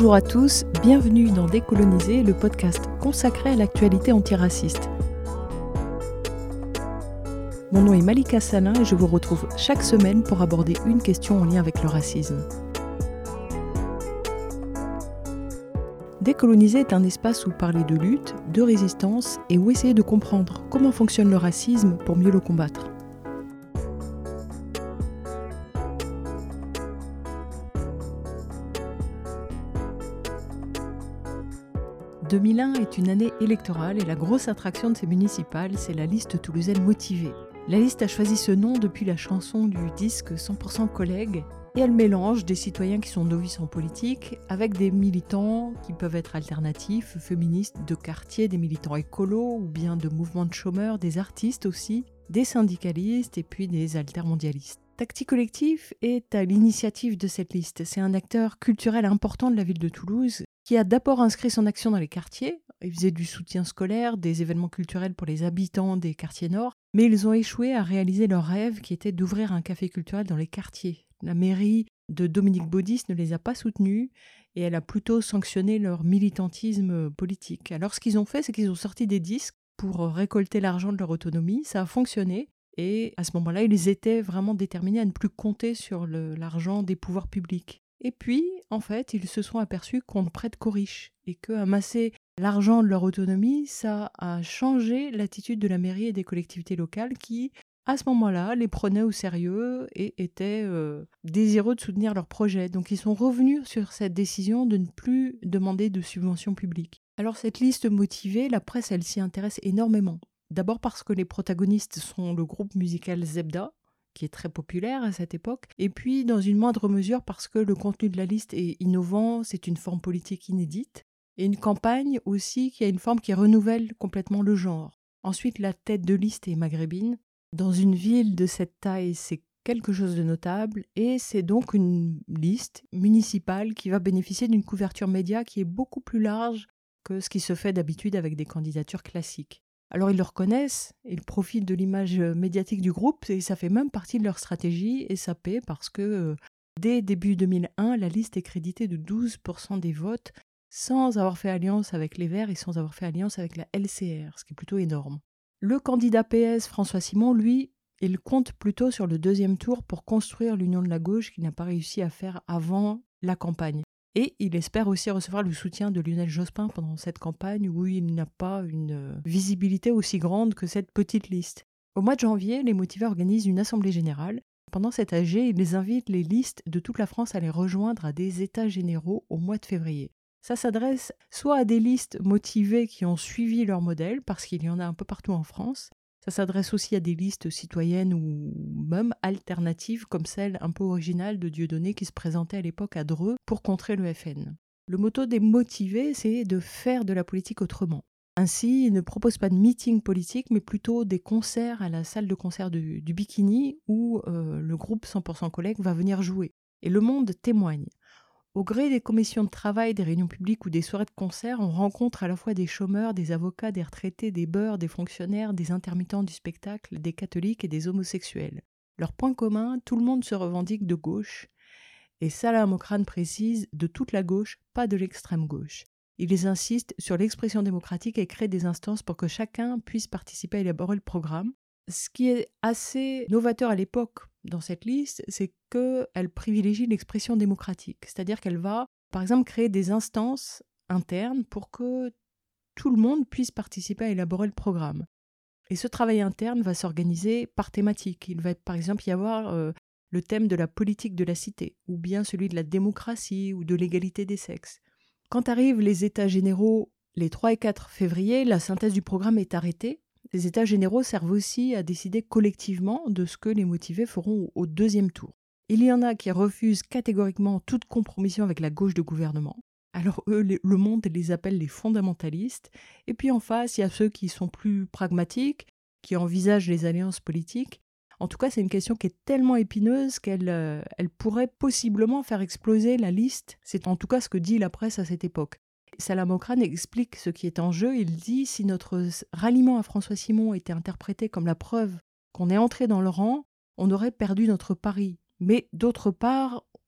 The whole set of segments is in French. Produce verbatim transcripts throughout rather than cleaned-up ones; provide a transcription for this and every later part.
Bonjour à tous, bienvenue dans Décoloniser, le podcast consacré à l'actualité antiraciste. Mon nom est Malika Salin et je vous retrouve chaque semaine pour aborder une question en lien avec le racisme. Décoloniser est un espace où parler de lutte, de résistance et où essayer de comprendre comment fonctionne le racisme pour mieux le combattre. deux mille un est une année électorale et la grosse attraction de ces municipales, c'est la liste toulousaine motivée. La liste a choisi ce nom depuis la chanson du disque cent pour cent collègues et elle mélange des citoyens qui sont novices en politique avec des militants qui peuvent être alternatifs, féministes, de quartier, des militants écolos ou bien de mouvements de chômeurs, des artistes aussi, des syndicalistes et puis des altermondialistes. Tactique Collectif est à l'initiative de cette liste. C'est un acteur culturel important de la ville de Toulouse qui a d'abord inscrit son action dans les quartiers. Il faisait du soutien scolaire, des événements culturels pour les habitants des quartiers nord, mais ils ont échoué à réaliser leur rêve qui était d'ouvrir un café culturel dans les quartiers. La mairie de Dominique Baudis ne les a pas soutenus et elle a plutôt sanctionné leur militantisme politique. Alors ce qu'ils ont fait, c'est qu'ils ont sorti des disques pour récolter l'argent de leur autonomie. Ça a fonctionné. Et à ce moment-là, ils étaient vraiment déterminés à ne plus compter sur le, l'argent des pouvoirs publics. Et puis, en fait, ils se sont aperçus qu'on ne prête qu'aux riches et qu'amasser l'argent de leur autonomie, ça a changé l'attitude de la mairie et des collectivités locales qui, à ce moment-là, les prenaient au sérieux et étaient euh, désireux de soutenir leurs projets. Donc, ils sont revenus sur cette décision de ne plus demander de subventions publiques. Alors, cette liste motivée, la presse, elle s'y intéresse énormément. D'abord parce que les protagonistes sont le groupe musical Zebda, qui est très populaire à cette époque, et puis dans une moindre mesure parce que le contenu de la liste est innovant, c'est une forme politique inédite, et une campagne aussi qui a une forme qui renouvelle complètement le genre. Ensuite, la tête de liste est maghrébine. Dans une ville de cette taille, c'est quelque chose de notable, et c'est donc une liste municipale qui va bénéficier d'une couverture média qui est beaucoup plus large que ce qui se fait d'habitude avec des candidatures classiques. Alors ils le reconnaissent, ils profitent de l'image médiatique du groupe et ça fait même partie de leur stratégie et ça paie parce que euh, dès début deux mille un, la liste est créditée de douze pour cent des votes sans avoir fait alliance avec les Verts et sans avoir fait alliance avec la L C R, ce qui est plutôt énorme. Le candidat P S, François Simon, lui, il compte plutôt sur le deuxième tour pour construire l'union de la gauche qu'il n'a pas réussi à faire avant la campagne. Et il espère aussi recevoir le soutien de Lionel Jospin pendant cette campagne où il n'a pas une visibilité aussi grande que cette petite liste. Au mois de janvier, les motivés organisent une assemblée générale. Pendant cet A G, ils invitent les listes de toute la France à les rejoindre à des états généraux au mois de février. Ça s'adresse soit à des listes motivées qui ont suivi leur modèle, parce qu'il y en a un peu partout en France. Ça s'adresse aussi à des listes citoyennes ou même alternatives comme celle un peu originale de Dieudonné qui se présentait à l'époque à Dreux pour contrer le F N. Le motto des motivés, c'est de faire de la politique autrement. Ainsi, ils ne proposent pas de meeting politique, mais plutôt des concerts à la salle de concert du, du Bikini où euh, le groupe cent pour cent collègues va venir jouer. Et Le Monde témoigne. Au gré des commissions de travail, des réunions publiques ou des soirées de concert, on rencontre à la fois des chômeurs, des avocats, des retraités, des beurs, des fonctionnaires, des intermittents du spectacle, des catholiques et des homosexuels. Leur point commun, tout le monde se revendique de gauche. Et Salah Mokrane précise de toute la gauche, pas de l'extrême gauche. Ils insistent sur l'expression démocratique et créent des instances pour que chacun puisse participer à élaborer le programme. Ce qui est assez novateur à l'époque dans cette liste, c'est qu'elle privilégie l'expression démocratique. C'est-à-dire qu'elle va, par exemple, créer des instances internes pour que tout le monde puisse participer à élaborer le programme. Et ce travail interne va s'organiser par thématique. Il va, par exemple, y avoir euh, le thème de la politique de la cité, ou bien celui de la démocratie ou de l'égalité des sexes. Quand arrivent les états généraux, les trois et quatre février, la synthèse du programme est arrêtée. Les états généraux servent aussi à décider collectivement de ce que les motivés feront au deuxième tour. Il y en a qui refusent catégoriquement toute compromission avec la gauche de gouvernement. Alors eux, le monde les appelle les fondamentalistes. Et puis en face, il y a ceux qui sont plus pragmatiques, qui envisagent les alliances politiques. En tout cas, c'est une question qui est tellement épineuse qu'elle euh, elle pourrait possiblement faire exploser la liste. C'est en tout cas ce que dit la presse à cette époque. Salah Mokrane explique ce qui est en jeu. Il dit « Si notre ralliement à François Simon était interprété comme la preuve qu'on est entré dans le rang, on aurait perdu notre pari. Mais d'autre part,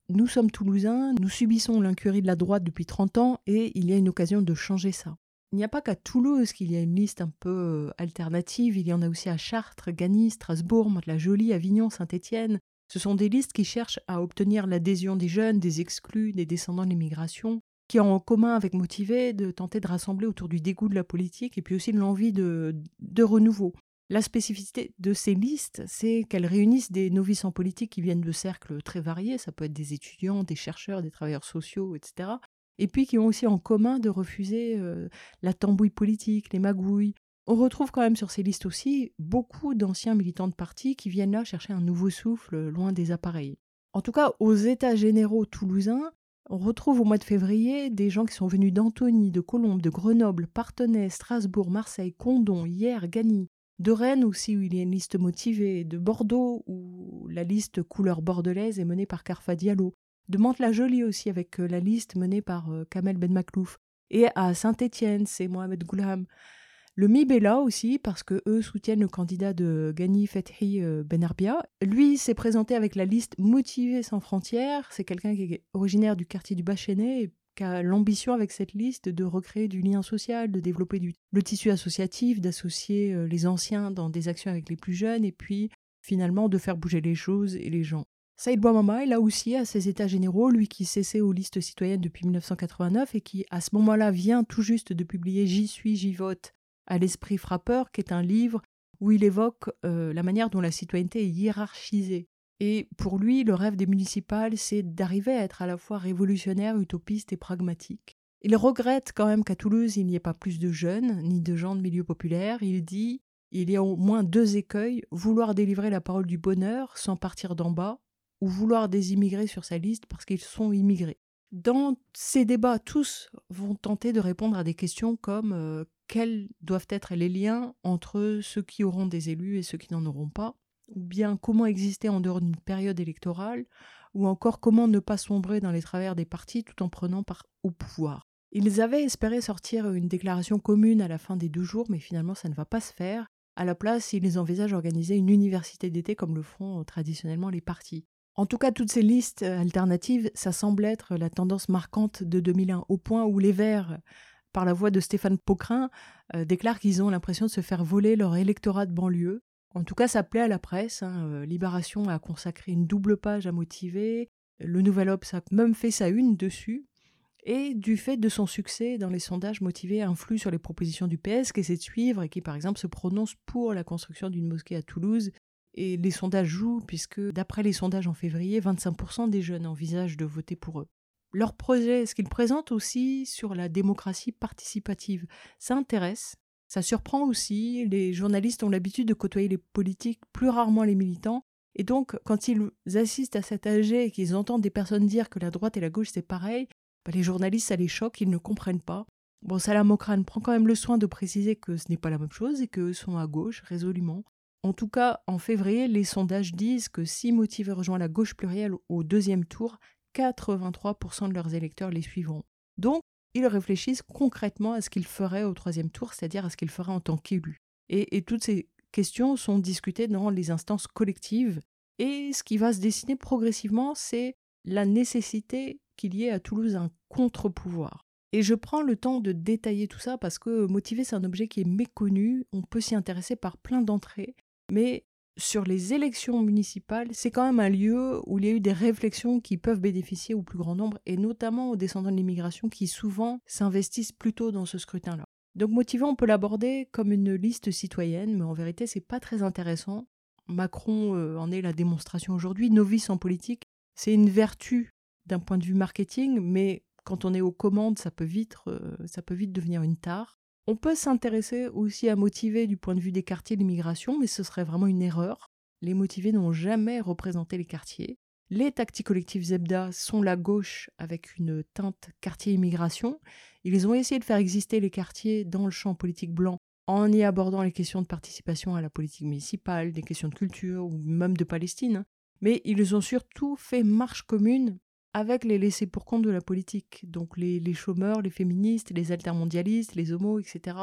Nous sommes Toulousains, nous subissons l'incurie de la droite depuis trente ans et il y a une occasion de changer ça. Il n'y a pas qu'à Toulouse qu'il y a une liste un peu alternative, il y en a aussi à Chartres, Gagny, Strasbourg, Mantes-la-Jolie, Avignon, Saint-Étienne. Ce sont des listes qui cherchent à obtenir l'adhésion des jeunes, des exclus, des descendants de l'immigration, qui ont en commun avec Motivé de tenter de rassembler autour du dégoût de la politique et puis aussi de l'envie de, de renouveau. La spécificité de ces listes, c'est qu'elles réunissent des novices en politique qui viennent de cercles très variés, ça peut être des étudiants, des chercheurs, des travailleurs sociaux, et cetera, et puis qui ont aussi en commun de refuser euh, la tambouille politique, les magouilles. On retrouve quand même sur ces listes aussi beaucoup d'anciens militants de partis qui viennent là chercher un nouveau souffle loin des appareils. En tout cas, aux États généraux toulousains, on retrouve au mois de février des gens qui sont venus d'Antony, de Colombes, de Grenoble, Parthenay, Strasbourg, Marseille, Condom, Hyères, Gagny, de Rennes aussi où il y a une liste motivée, de Bordeaux où la liste couleur bordelaise est menée par Carfa Diallo, de Mantes-la-Jolie aussi avec la liste menée par Kamel Ben Maklouf, et à Saint-Étienne c'est Mohamed Goulam. Le M I B est là aussi parce que eux soutiennent le candidat de Gagny Fethi Ben Arbia. Lui s'est présenté avec la liste Motivés sans frontières. C'est quelqu'un qui est originaire du quartier du Bas-Chênay et qui a l'ambition avec cette liste de recréer du lien social, de développer du, le tissu associatif, d'associer euh, les anciens dans des actions avec les plus jeunes et puis finalement de faire bouger les choses et les gens. Saïd Bouamama est là aussi à ses états généraux, lui qui cessait aux listes citoyennes depuis dix-neuf cent quatre-vingt-neuf et qui à ce moment-là vient tout juste de publier J'y suis, j'y vote à l'esprit frappeur, qui est un livre où il évoque euh, la manière dont la citoyenneté est hiérarchisée. Et pour lui, le rêve des municipales, c'est d'arriver à être à la fois révolutionnaire, utopiste et pragmatique. Il regrette quand même qu'à Toulouse, il n'y ait pas plus de jeunes, ni de gens de milieu populaire. Il dit « Il y a au moins deux écueils, vouloir délivrer la parole du bonheur sans partir d'en bas, ou vouloir des immigrés sur sa liste parce qu'ils sont immigrés. » Dans ces débats, tous vont tenter de répondre à des questions comme euh, quels doivent être les liens entre ceux qui auront des élus et ceux qui n'en auront pas, ou bien comment exister en dehors d'une période électorale, ou encore comment ne pas sombrer dans les travers des partis tout en prenant part au pouvoir. Ils avaient espéré sortir une déclaration commune à la fin des deux jours, mais finalement ça ne va pas se faire. À la place, ils envisagent d'organiser une université d'été comme le font traditionnellement les partis. En tout cas, toutes ces listes alternatives, ça semble être la tendance marquante de deux mille un, au point où les Verts, par la voix de Stéphane Paucrin, euh, déclarent qu'ils ont l'impression de se faire voler leur électorat de banlieue. En tout cas, ça plaît à la presse. Hein. Libération a consacré une double page à Motivé. Le Nouvel Obs a même fait sa une dessus. Et du fait de son succès dans les sondages, Motivé influe sur les propositions du P S qui essaie de suivre et qui, par exemple, se prononce pour la construction d'une mosquée à Toulouse. Et les sondages jouent puisque, d'après les sondages en février, vingt-cinq pour cent des jeunes envisagent de voter pour eux. Leur projet, ce qu'ils présentent aussi sur la démocratie participative, ça intéresse. Ça surprend aussi, les journalistes ont l'habitude de côtoyer les politiques, plus rarement les militants, et donc quand ils assistent à cet A G et qu'ils entendent des personnes dire que la droite et la gauche c'est pareil, bah les journalistes ça les choque, ils ne comprennent pas. Bon, Salam Okran prend quand même le soin de préciser que ce n'est pas la même chose et qu'eux sont à gauche, résolument. En tout cas, en février, les sondages disent que si Motivé rejoint la gauche plurielle au deuxième tour, quatre-vingt-trois pour cent de leurs électeurs les suivront. Donc, ils réfléchissent concrètement à ce qu'ils feraient au troisième tour, c'est-à-dire à ce qu'ils feraient en tant qu'élus. Et, et toutes ces questions sont discutées dans les instances collectives. Et ce qui va se dessiner progressivement, c'est la nécessité qu'il y ait à Toulouse un contre-pouvoir. Et je prends le temps de détailler tout ça parce que Motivé, c'est un objet qui est méconnu, on peut s'y intéresser par plein d'entrées, mais sur les élections municipales, c'est quand même un lieu où il y a eu des réflexions qui peuvent bénéficier au plus grand nombre, et notamment aux descendants de l'immigration qui souvent s'investissent plutôt dans ce scrutin-là. Donc Motivé, on peut l'aborder comme une liste citoyenne, mais en vérité, c'est pas très intéressant. Macron euh, en est la démonstration aujourd'hui. Novice en politique, c'est une vertu d'un point de vue marketing, mais quand on est aux commandes, ça peut vite, euh, ça peut vite devenir une tare. On peut s'intéresser aussi à Motivé du point de vue des quartiers d'immigration, mais ce serait vraiment une erreur. Les Motivés n'ont jamais représenté les quartiers. Les tactiques collectives Zebda sont la gauche avec une teinte quartier-immigration. Ils ont essayé de faire exister les quartiers dans le champ politique blanc en y abordant les questions de participation à la politique municipale, des questions de culture ou même de Palestine. Mais ils ont surtout fait marche commune avec les laissés pour compte de la politique, donc les, les chômeurs, les féministes, les altermondialistes, les homos, et cetera.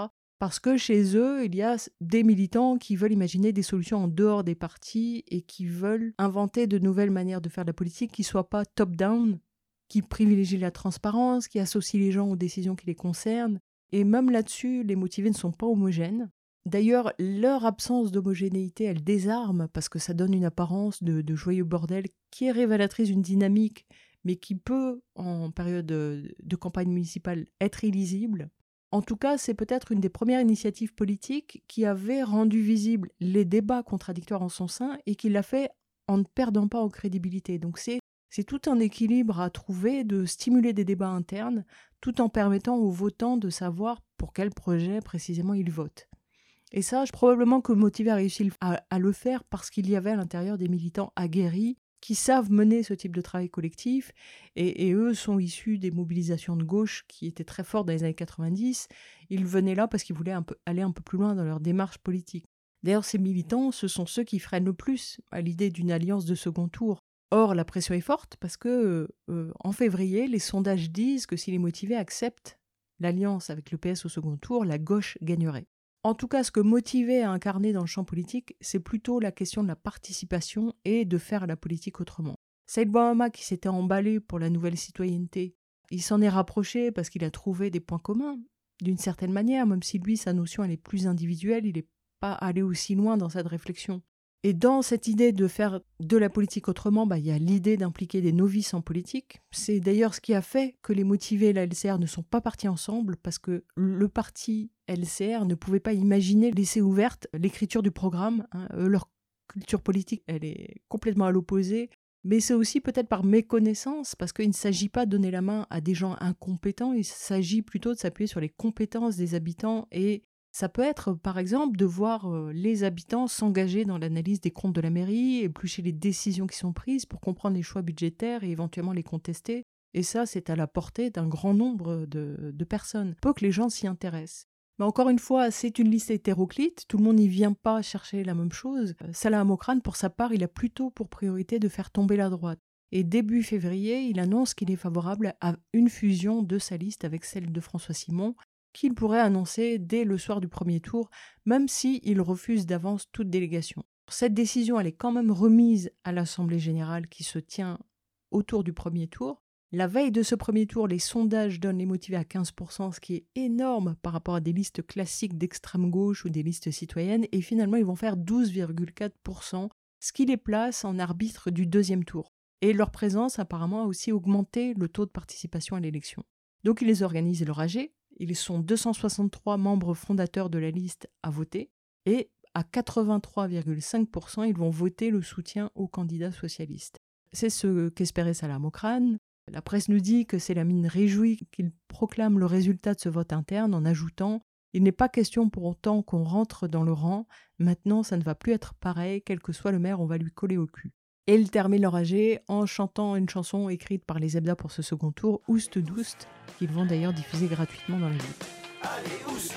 parce que chez eux, il y a des militants qui veulent imaginer des solutions en dehors des partis et qui veulent inventer de nouvelles manières de faire de la politique qui ne soient pas top-down, qui privilégient la transparence, qui associent les gens aux décisions qui les concernent. Et même là-dessus, les motivés ne sont pas homogènes. D'ailleurs, leur absence d'homogénéité, elle désarme parce que ça donne une apparence de, de joyeux bordel qui est révélatrice d'une dynamique, mais qui peut, en période de, de campagne municipale, être illisible. En tout cas, c'est peut-être une des premières initiatives politiques qui avait rendu visibles les débats contradictoires en son sein et qui l'a fait en ne perdant pas en crédibilité. Donc c'est, c'est tout un équilibre à trouver de stimuler des débats internes tout en permettant aux votants de savoir pour quel projet précisément ils votent. Et ça, je, probablement que Motivé a réussi à, à le faire parce qu'il y avait à l'intérieur des militants aguerris qui savent mener ce type de travail collectif, et, et eux sont issus des mobilisations de gauche qui étaient très fortes dans les années quatre-vingt-dix. Ils venaient là parce qu'ils voulaient un peu, aller un peu plus loin dans leur démarche politique. D'ailleurs, ces militants, ce sont ceux qui freinent le plus à l'idée d'une alliance de second tour. Or, la pression est forte parce que euh, en février, les sondages disent que si les Motivés acceptent l'alliance avec le P S au second tour, la gauche gagnerait. En tout cas, ce que Motivé à incarner dans le champ politique, c'est plutôt la question de la participation et de faire la politique autrement. Saïd Bouamma, qui s'était emballé pour la nouvelle citoyenneté, il s'en est rapproché parce qu'il a trouvé des points communs, d'une certaine manière, même si lui, sa notion, elle est plus individuelle, il n'est pas allé aussi loin dans cette réflexion. Et dans cette idée de faire de la politique autrement, bah, il y a l'idée d'impliquer des novices en politique. C'est d'ailleurs ce qui a fait que les Motivés et la L C R ne sont pas partis ensemble, parce que le parti L C R ne pouvait pas imaginer laisser ouverte l'écriture du programme. Hein. Leur culture politique, elle est complètement à l'opposé. Mais c'est aussi peut-être par méconnaissance, parce qu'il ne s'agit pas de donner la main à des gens incompétents, il s'agit plutôt de s'appuyer sur les compétences des habitants. Et ça peut être, par exemple, de voir les habitants s'engager dans l'analyse des comptes de la mairie, éplucher les décisions qui sont prises pour comprendre les choix budgétaires et éventuellement les contester. Et ça, c'est à la portée d'un grand nombre de, de personnes. Peu que les gens s'y intéressent. Mais encore une fois, c'est une liste hétéroclite, tout le monde n'y vient pas chercher la même chose. Salah Hamoukran, pour sa part, il a plutôt pour priorité de faire tomber la droite. Et début février, il annonce qu'il est favorable à une fusion de sa liste avec celle de François Simon, qu'il pourrait annoncer dès le soir du premier tour, même s'il refuse d'avance toute délégation. Cette décision, elle est quand même remise à l'Assemblée générale qui se tient autour du premier tour. La veille de ce premier tour, les sondages donnent les Motivés à quinze pour cent, ce qui est énorme par rapport à des listes classiques d'extrême gauche ou des listes citoyennes, et finalement ils vont faire douze virgule quatre pour cent, ce qui les place en arbitre du deuxième tour. Et leur présence apparemment a aussi augmenté le taux de participation à l'élection. Donc ils les organisent leur A G, ils sont deux cent soixante-trois membres fondateurs de la liste à voter, et à quatre-vingt-trois virgule cinq pour cent ils vont voter le soutien au candidat socialiste. C'est ce qu'espérait Salah Hamoukran. La presse nous dit que c'est la mine réjouie qu'il proclame le résultat de ce vote interne en ajoutant « Il n'est pas question pour autant qu'on rentre dans le rang, maintenant ça ne va plus être pareil, quel que soit le maire, on va lui coller au cul ». Et ils terminent leur A G en chantant une chanson écrite par les Hebda pour ce second tour, Oust Doust, qu'ils vont d'ailleurs diffuser gratuitement dans la ville. Allez Oust,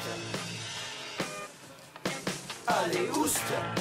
allez Oust.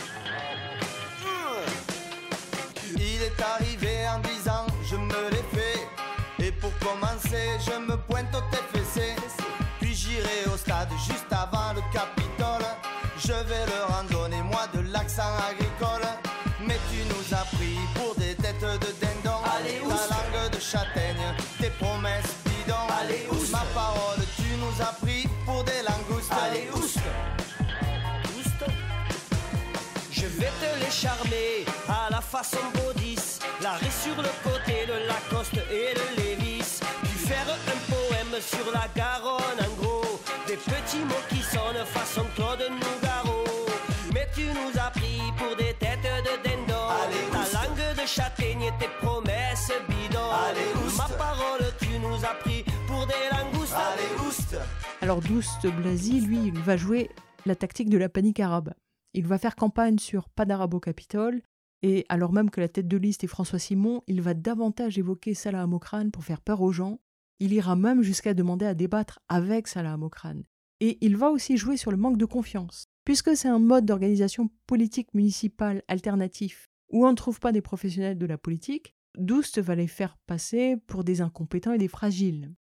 Il est arrivé en disant je me l'ai fait, et pour commencer je me pointe au T F C, puis j'irai au stade juste avant le Capitole, je vais leur en donner moi de l'accent agricole, mais tu nous as pris pour des têtes de dindon, allez, ta oust. Langue de châtaigne, tes promesses bidons, allez, oust. Ma parole tu nous as pris pour des langoustes, allez oust. Oust. Je vais te les charmer à la façon Baudis, l'arrêt sur le côté de Lacoste et de Lévis, puis faire un poème sur la Garonne en gros, des petits mots qui sonnent façon Claude Nougaro, mais tu nous as pris pour des têtes de dindon, allez, ta oust. Langue de châtaigne et tes promesses bidons, allez, oust. Ma parole tu nous as pris pour des langoustes, allez oust. Alors Doust Blazy, lui, il va jouer la tactique de la panique arabe. Il va faire campagne sur pas d'arabe au Capitole, et alors même que la tête de liste est François Simon, il va davantage évoquer Salah Hamoukran pour faire peur aux gens. Il ira même jusqu'à demander à débattre avec Salah Hamoukran. Et il va aussi jouer sur le manque de confiance. Puisque c'est un mode d'organisation politique municipale alternatif où on ne trouve pas des professionnels de la politique, Doust va les faire passer pour des incompétents et des fragiles.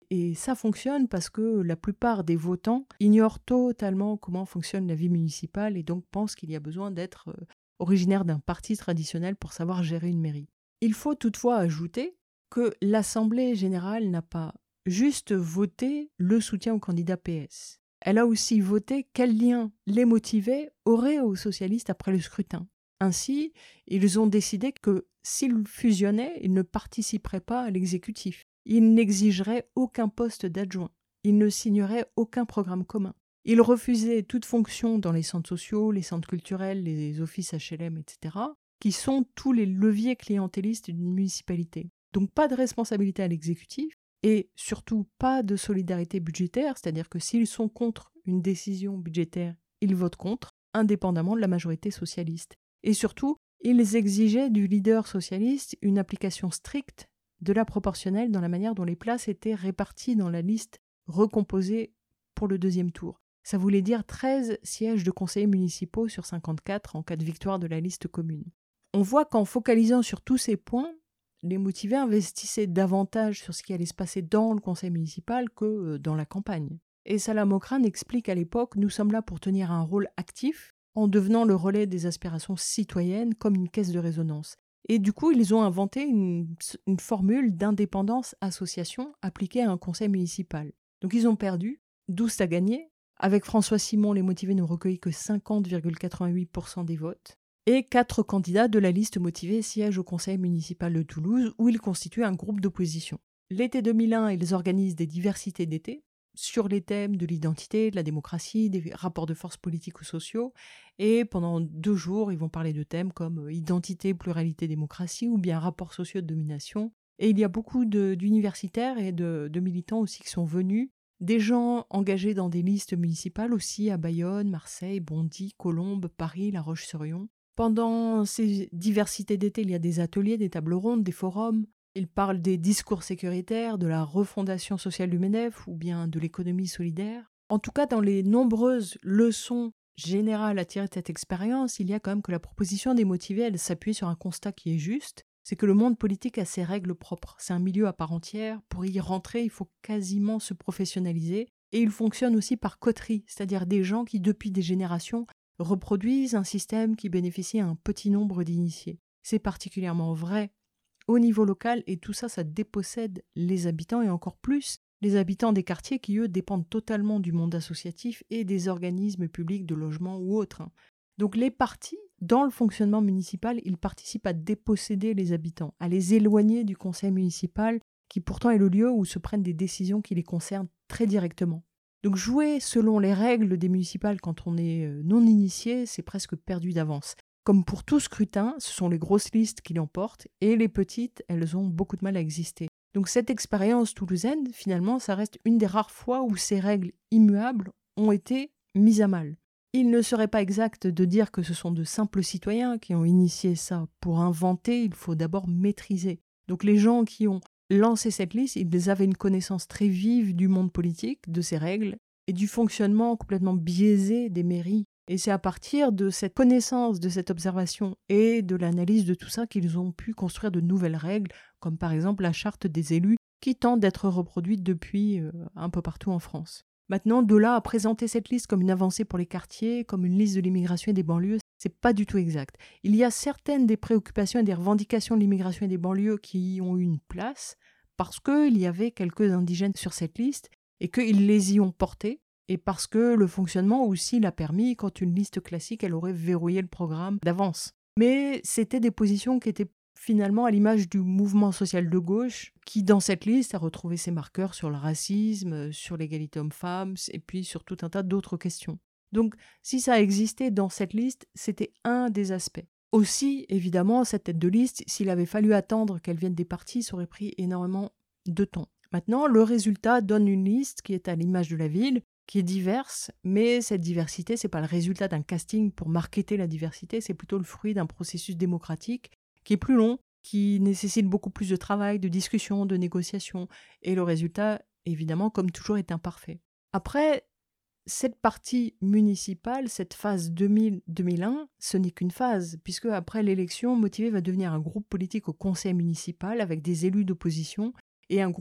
Et ça fonctionne parce que la plupart des votants ignorent totalement comment fonctionne la vie municipale et donc pensent qu'il y a besoin d'être originaire d'un parti traditionnel pour savoir gérer une mairie. Il faut toutefois ajouter que l'Assemblée générale n'a pas juste voté le soutien au candidat P S. Elle a aussi voté quel lien les motivés auraient aux socialistes après le scrutin. Ainsi, ils ont décidé que s'ils fusionnaient, ils ne participeraient pas à l'exécutif. Ils n'exigeraient aucun poste d'adjoint. Ils ne signeraient aucun programme commun. Ils refusaient toute fonction dans les centres sociaux, les centres culturels, les offices H L M, et cetera, qui sont tous les leviers clientélistes d'une municipalité. Donc pas de responsabilité à l'exécutif et surtout pas de solidarité budgétaire, c'est-à-dire que s'ils sont contre une décision budgétaire, ils votent contre, indépendamment de la majorité socialiste. Et surtout, ils exigeaient du leader socialiste une application stricte de la proportionnelle dans la manière dont les places étaient réparties dans la liste recomposée pour le deuxième tour. Ça voulait dire treize sièges de conseillers municipaux sur cinquante-quatre en cas de victoire de la liste commune. On voit qu'en focalisant sur tous ces points, les motivés investissaient davantage sur ce qui allait se passer dans le conseil municipal que dans la campagne. Et Salam Okran explique à l'époque « Nous sommes là pour tenir un rôle actif en devenant le relais des aspirations citoyennes comme une caisse de résonance. » Et du coup, ils ont inventé une, une formule d'indépendance association appliquée à un conseil municipal. Donc ils ont perdu, douze à gagner. Avec François Simon, les motivés n'ont recueilli que cinquante virgule quatre-vingt-huit pour cent des votes. Et quatre candidats de la liste motivée siègent au conseil municipal de Toulouse, où ils constituent un groupe d'opposition. L'été deux mille un, ils organisent des diversités d'été sur les thèmes de l'identité, de la démocratie, des rapports de force politiques ou sociaux. Et pendant deux jours, ils vont parler de thèmes comme identité, pluralité, démocratie ou bien rapports sociaux de domination. Et il y a beaucoup de, d'universitaires et de, de militants aussi qui sont venus. Des gens engagés dans des listes municipales aussi à Bayonne, Marseille, Bondy, Colombes, Paris, La Roche-sur-Yon. Pendant ces diversités d'été, il y a des ateliers, des tables rondes, des forums. Ils parlent des discours sécuritaires, de la refondation sociale du MEDEF ou bien de l'économie solidaire. En tout cas, dans les nombreuses leçons générales à tirer de cette expérience, il y a quand même que la proposition des motivés, elle s'appuie sur un constat qui est juste. C'est que le monde politique a ses règles propres. C'est un milieu à part entière. Pour y rentrer, il faut quasiment se professionnaliser. Et il fonctionne aussi par coterie, c'est-à-dire des gens qui, depuis des générations, reproduisent un système qui bénéficie à un petit nombre d'initiés. C'est particulièrement vrai au niveau local et tout ça, ça dépossède les habitants et encore plus les habitants des quartiers qui, eux, dépendent totalement du monde associatif et des organismes publics de logement ou autres. Donc les partis, dans le fonctionnement municipal, ils participent à déposséder les habitants, à les éloigner du conseil municipal qui pourtant est le lieu où se prennent des décisions qui les concernent très directement. Donc jouer selon les règles des municipales quand on est non initié, c'est presque perdu d'avance. Comme pour tout scrutin, ce sont les grosses listes qui l'emportent et les petites, elles ont beaucoup de mal à exister. Donc cette expérience toulousaine, finalement, ça reste une des rares fois où ces règles immuables ont été mises à mal. Il ne serait pas exact de dire que ce sont de simples citoyens qui ont initié ça. Pour inventer, il faut d'abord maîtriser. Donc les gens qui ont lancé cette liste, ils avaient une connaissance très vive du monde politique, de ses règles et du fonctionnement complètement biaisé des mairies. Et c'est à partir de cette connaissance, de cette observation et de l'analyse de tout ça qu'ils ont pu construire de nouvelles règles, comme par exemple la charte des élus, qui tente d'être reproduite depuis euh, un peu partout en France. Maintenant, de là à présenter cette liste comme une avancée pour les quartiers, comme une liste de l'immigration et des banlieues, c'est pas du tout exact. Il y a certaines des préoccupations et des revendications de l'immigration et des banlieues qui ont eu une place, parce qu'il y avait quelques indigènes sur cette liste et qu'ils les y ont portés, et parce que le fonctionnement aussi l'a permis quand une liste classique, elle aurait verrouillé le programme d'avance. Mais c'était des positions qui étaient finalement à l'image du mouvement social de gauche, qui dans cette liste a retrouvé ses marqueurs sur le racisme, sur l'égalité homme-femme, et puis sur tout un tas d'autres questions. Donc si ça existait dans cette liste, c'était un des aspects. Aussi, évidemment, cette tête de liste, s'il avait fallu attendre qu'elle vienne des partis, ça aurait pris énormément de temps. Maintenant, le résultat donne une liste qui est à l'image de la ville, qui est diverse, mais cette diversité, ce n'est pas le résultat d'un casting pour marketer la diversité, c'est plutôt le fruit d'un processus démocratique qui est plus long, qui nécessite beaucoup plus de travail, de discussion, de négociation, et le résultat, évidemment, comme toujours, est imparfait. Après, cette partie municipale, cette phase deux mille à deux mille un, ce n'est qu'une phase, puisque après l'élection, Motivé va devenir un groupe politique au conseil municipal avec des élus d'opposition et un groupe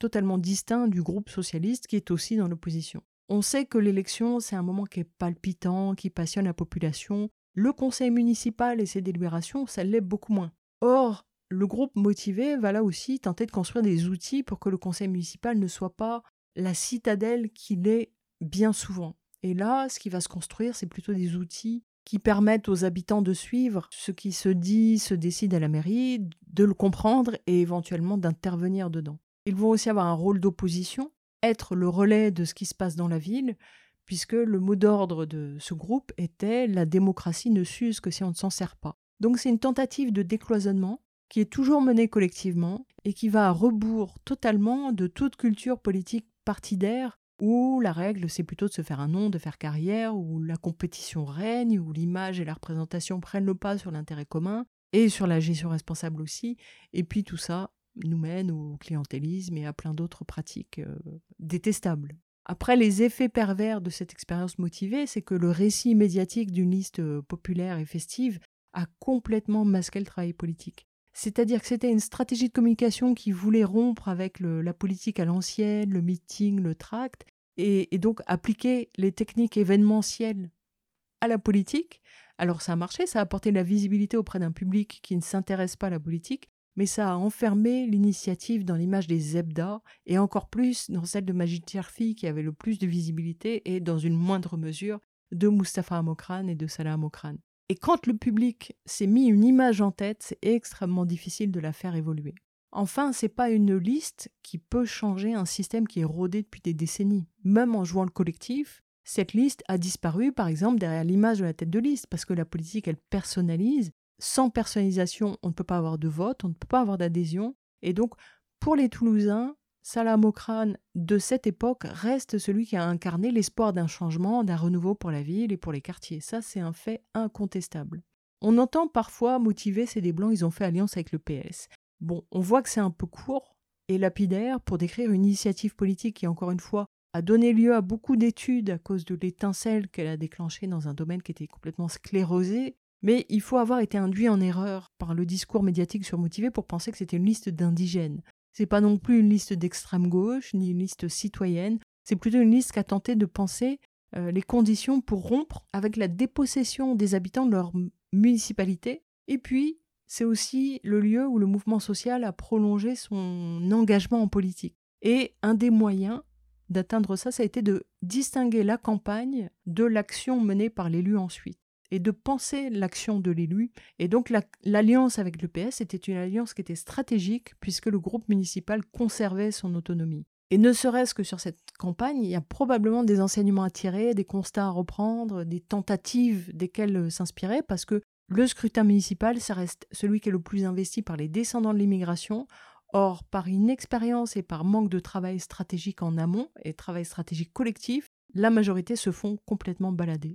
totalement distinct du groupe socialiste qui est aussi dans l'opposition. On sait que l'élection, c'est un moment qui est palpitant, qui passionne la population. Le conseil municipal et ses délibérations, ça l'est beaucoup moins. Or, le groupe motivé va là aussi tenter de construire des outils pour que le conseil municipal ne soit pas la citadelle qu'il est bien souvent. Et là, ce qui va se construire, c'est plutôt des outils qui permettent aux habitants de suivre ce qui se dit, se décide à la mairie, de le comprendre et éventuellement d'intervenir dedans. Ils vont aussi avoir un rôle d'opposition, être le relais de ce qui se passe dans la ville, puisque le mot d'ordre de ce groupe était « la démocratie ne s'use que si on ne s'en sert pas ». Donc c'est une tentative de décloisonnement qui est toujours menée collectivement et qui va à rebours totalement de toute culture politique partidaire où la règle c'est plutôt de se faire un nom, de faire carrière, où la compétition règne, où l'image et la représentation prennent le pas sur l'intérêt commun et sur la gestion responsable aussi. Et puis tout ça nous mène au clientélisme et à plein d'autres pratiques euh, détestables. Après, les effets pervers de cette expérience motivée, c'est que le récit médiatique d'une liste populaire et festive a complètement masqué le travail politique. C'est-à-dire que c'était une stratégie de communication qui voulait rompre avec le, la politique à l'ancienne, le meeting, le tract, et, et donc appliquer les techniques événementielles à la politique. Alors ça a marché, ça a apporté de la visibilité auprès d'un public qui ne s'intéresse pas à la politique, mais ça a enfermé l'initiative dans l'image des zebdas, et encore plus dans celle de Majid Cherfi, qui avait le plus de visibilité, et dans une moindre mesure de Mustapha Amokran et de Salah Amokran. Et quand le public s'est mis une image en tête, c'est extrêmement difficile de la faire évoluer. Enfin, c'est pas une liste qui peut changer un système qui est rodé depuis des décennies. Même en jouant le collectif, cette liste a disparu, par exemple, derrière l'image de la tête de liste, parce que la politique, elle personnalise. Sans personnalisation, on ne peut pas avoir de vote, on ne peut pas avoir d'adhésion. Et donc, pour les Toulousains, Salah Amokran de cette époque reste celui qui a incarné l'espoir d'un changement, d'un renouveau pour la ville et pour les quartiers. Ça, c'est un fait incontestable. On entend parfois motiver, c'est des Blancs, ils ont fait alliance avec le P S. Bon, on voit que c'est un peu court et lapidaire pour décrire une initiative politique qui, encore une fois, a donné lieu à beaucoup d'études à cause de l'étincelle qu'elle a déclenchée dans un domaine qui était complètement sclérosé. Mais il faut avoir été induit en erreur par le discours médiatique surmotivé pour penser que c'était une liste d'indigènes. C'est pas non plus une liste d'extrême gauche, ni une liste citoyenne. C'est plutôt une liste qui a tenté de penser euh, les conditions pour rompre avec la dépossession des habitants de leur municipalité. Et puis, c'est aussi le lieu où le mouvement social a prolongé son engagement en politique. Et un des moyens d'atteindre ça, ça a été de distinguer la campagne de l'action menée par l'élu ensuite, et de penser l'action de l'élu. Et donc la, l'alliance avec le P S était une alliance qui était stratégique puisque le groupe municipal conservait son autonomie. Et ne serait-ce que sur cette campagne, il y a probablement des enseignements à tirer, des constats à reprendre, des tentatives desquelles s'inspirer, parce que le scrutin municipal, ça reste celui qui est le plus investi par les descendants de l'immigration. Or, par inexpérience et par manque de travail stratégique en amont et travail stratégique collectif, la majorité se font complètement balader.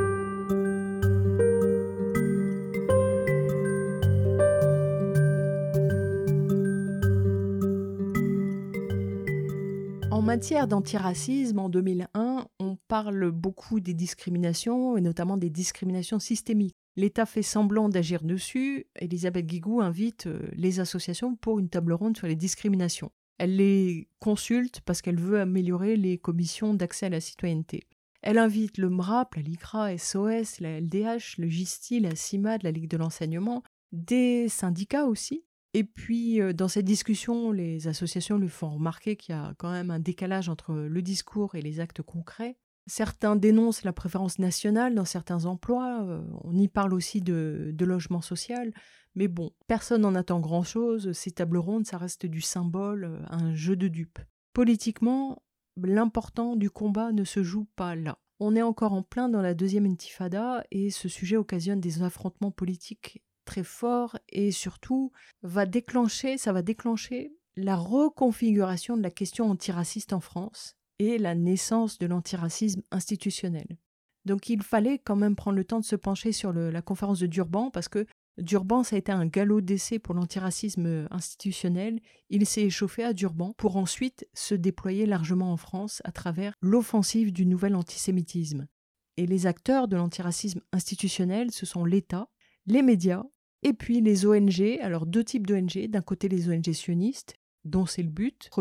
En matière d'antiracisme, en deux mille un, on parle beaucoup des discriminations, et notamment des discriminations systémiques. L'État fait semblant d'agir dessus. Elisabeth Guigou invite les associations pour une table ronde sur les discriminations. Elle les consulte parce qu'elle veut améliorer les commissions d'accès à la citoyenneté. Elle invite le M R A P, la LICRA, S O S, la L D H, le GISTI, la CIMAD, la Ligue de l'enseignement, des syndicats aussi. Et puis, dans cette discussion, les associations lui font remarquer qu'il y a quand même un décalage entre le discours et les actes concrets. Certains dénoncent la préférence nationale dans certains emplois. On y parle aussi de, de logement social. Mais bon, personne n'en attend grand-chose. Ces tables rondes, ça reste du symbole, un jeu de dupes. Politiquement, l'important du combat ne se joue pas là. On est encore en plein dans la deuxième intifada et ce sujet occasionne des affrontements politiques très fort et surtout va déclencher, ça va déclencher la reconfiguration de la question antiraciste en France et la naissance de l'antiracisme institutionnel. Donc il fallait quand même prendre le temps de se pencher sur le, la conférence de Durban parce que Durban, ça a été un galop d'essai pour l'antiracisme institutionnel. Il s'est échauffé à Durban pour ensuite se déployer largement en France à travers l'offensive du nouvel antisémitisme. Et les acteurs de l'antiracisme institutionnel, ce sont l'État, les médias, et puis les O N G, alors deux types d'O N G, d'un côté les O N G sionistes, dont c'est le but premier,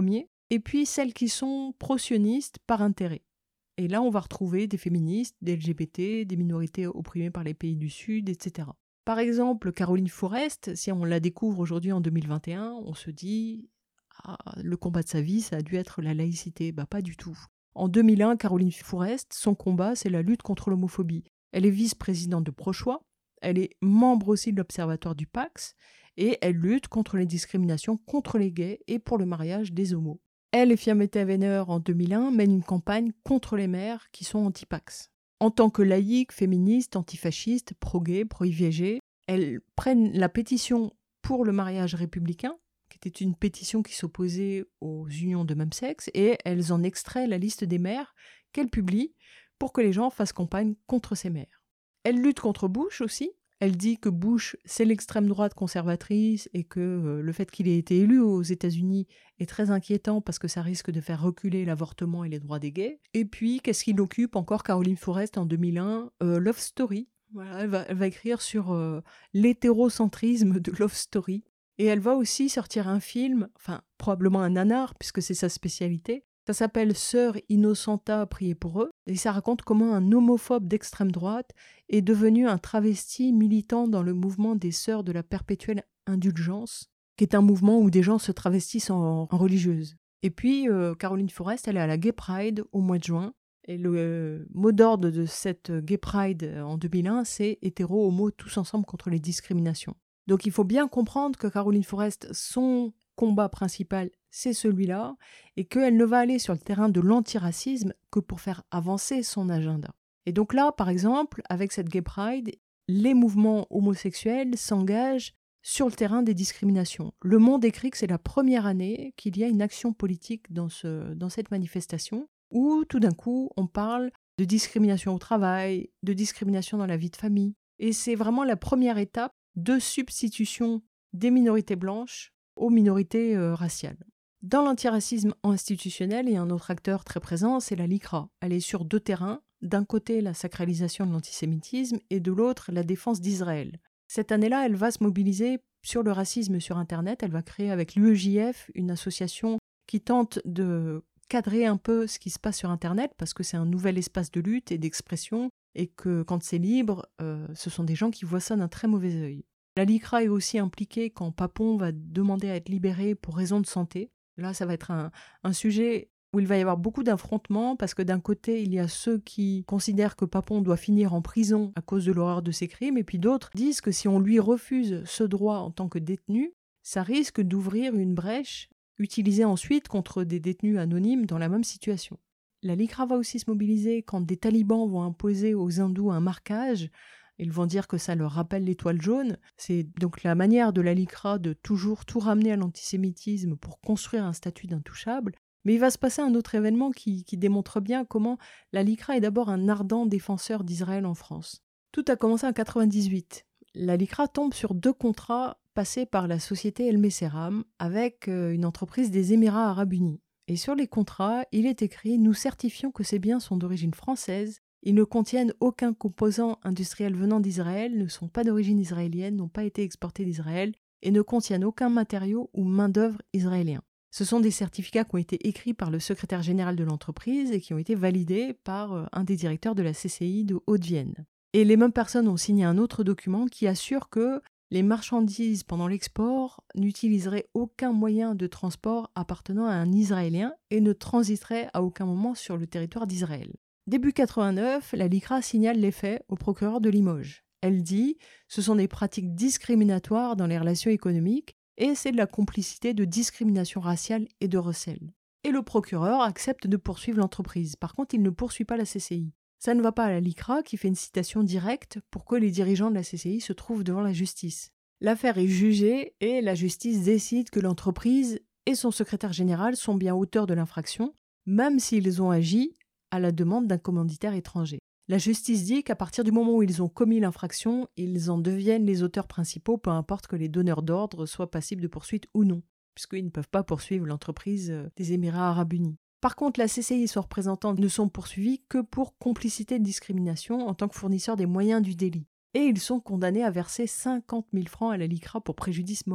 et puis celles qui sont pro-sionistes par intérêt. Et là, on va retrouver des féministes, des L G B T, des minorités opprimées par les pays du Sud, et cetera. Par exemple, Caroline Fourest, si on la découvre aujourd'hui en deux mille vingt et un, on se dit ah, le combat de sa vie, ça a dû être la laïcité. Bah, pas du tout. En deux mille un, Caroline Fourest, son combat, c'est la lutte contre l'homophobie. Elle est vice-présidente de Prochoix, elle est membre aussi de l'Observatoire du Pax, et elle lutte contre les discriminations contre les gays et pour le mariage des homos. Elle et Fiametta Weiner, en deux mille un, mènent une campagne contre les maires qui sont anti-Pax. En tant que laïque, féministe, antifasciste, pro-gay, pro-I V G, elles prennent la pétition pour le mariage républicain, qui était une pétition qui s'opposait aux unions de même sexe, et elles en extraient la liste des maires qu'elles publient pour que les gens fassent campagne contre ces maires. Elles luttent contre Bush aussi. Elle dit que Bush, c'est l'extrême droite conservatrice et que euh, le fait qu'il ait été élu aux États-Unis est très inquiétant parce que ça risque de faire reculer l'avortement et les droits des gays. Et puis, qu'est-ce qui l'occupe encore Caroline Fourest en deux mille un euh, Love Story. Voilà, elle, va, elle va écrire sur euh, l'hétérocentrisme de Love Story. Et elle va aussi sortir un film, enfin probablement un nanar puisque c'est sa spécialité. Ça s'appelle Sœurs Innocenta, priez pour eux. Et ça raconte comment un homophobe d'extrême droite est devenu un travesti militant dans le mouvement des Sœurs de la Perpétuelle Indulgence, qui est un mouvement où des gens se travestissent en, en religieuses. Et puis, euh, Caroline Fourest, elle est à la Gay Pride au mois de juin. Et le euh, mot d'ordre de cette Gay Pride euh, en deux mille un, c'est « hétéro, homo, tous ensemble contre les discriminations ». Donc il faut bien comprendre que Caroline Fourest, son combat principal, c'est celui-là, et qu'elle ne va aller sur le terrain de l'antiracisme que pour faire avancer son agenda. Et donc là, par exemple, avec cette Gay Pride, les mouvements homosexuels s'engagent sur le terrain des discriminations. Le Monde écrit que c'est la première année qu'il y a une action politique dans, ce, dans cette manifestation, où tout d'un coup, on parle de discrimination au travail, de discrimination dans la vie de famille. Et c'est vraiment la première étape de substitution des minorités blanches aux minorités euh, raciales. Dans l'antiracisme institutionnel, il y a un autre acteur très présent, c'est la LICRA. Elle est sur deux terrains, d'un côté la sacralisation de l'antisémitisme et de l'autre la défense d'Israël. Cette année-là, elle va se mobiliser sur le racisme sur Internet, elle va créer avec l'U E J F une association qui tente de cadrer un peu ce qui se passe sur Internet parce que c'est un nouvel espace de lutte et d'expression et que quand c'est libre, euh, ce sont des gens qui voient ça d'un très mauvais œil. La LICRA est aussi impliquée quand Papon va demander à être libéré pour raison de santé. Là, ça va être un, un sujet où il va y avoir beaucoup d'affrontements parce que d'un côté, il y a ceux qui considèrent que Papon doit finir en prison à cause de l'horreur de ses crimes, et puis d'autres disent que si on lui refuse ce droit en tant que détenu, ça risque d'ouvrir une brèche utilisée ensuite contre des détenus anonymes dans la même situation. La LICRA va aussi se mobiliser quand des talibans vont imposer aux hindous un marquage. Ils vont dire que ça leur rappelle l'étoile jaune. C'est donc la manière de la LICRA de toujours tout ramener à l'antisémitisme pour construire un statut d'intouchable. Mais il va se passer un autre événement qui, qui démontre bien comment la LICRA est d'abord un ardent défenseur d'Israël en France. Tout a commencé en quatre-vingt-dix-huit. La LICRA tombe sur deux contrats passés par la société El Messeram avec une entreprise des Émirats Arabes Unis. Et sur les contrats, il est écrit « Nous certifions que ces biens sont d'origine française. Ils ne contiennent aucun composant industriel venant d'Israël, ne sont pas d'origine israélienne, n'ont pas été exportés d'Israël et ne contiennent aucun matériau ou main-d'œuvre israélien. » Ce sont des certificats qui ont été écrits par le secrétaire général de l'entreprise et qui ont été validés par un des directeurs de la C C I de Haute-Vienne. Et les mêmes personnes ont signé un autre document qui assure que les marchandises pendant l'export n'utiliseraient aucun moyen de transport appartenant à un Israélien et ne transiteraient à aucun moment sur le territoire d'Israël. Début quatre-vingt-neuf, la LICRA signale les faits au procureur de Limoges. Elle dit « Ce sont des pratiques discriminatoires dans les relations économiques et c'est de la complicité de discrimination raciale et de recel. » Et le procureur accepte de poursuivre l'entreprise. Par contre, il ne poursuit pas la C C I. Ça ne va pas à la LICRA qui fait une citation directe pour que les dirigeants de la C C I se trouvent devant la justice. L'affaire est jugée et la justice décide que l'entreprise et son secrétaire général sont bien auteurs de l'infraction, même s'ils ont agi à la demande d'un commanditaire étranger. La justice dit qu'à partir du moment où ils ont commis l'infraction, ils en deviennent les auteurs principaux, peu importe que les donneurs d'ordre soient passibles de poursuite ou non, puisqu'ils ne peuvent pas poursuivre l'entreprise des Émirats Arabes Unis. Par contre, la C C I et son représentant ne sont poursuivis que pour complicité de discrimination en tant que fournisseur des moyens du délit. Et ils sont condamnés à verser cinquante mille francs à la LICRA pour préjudice moral.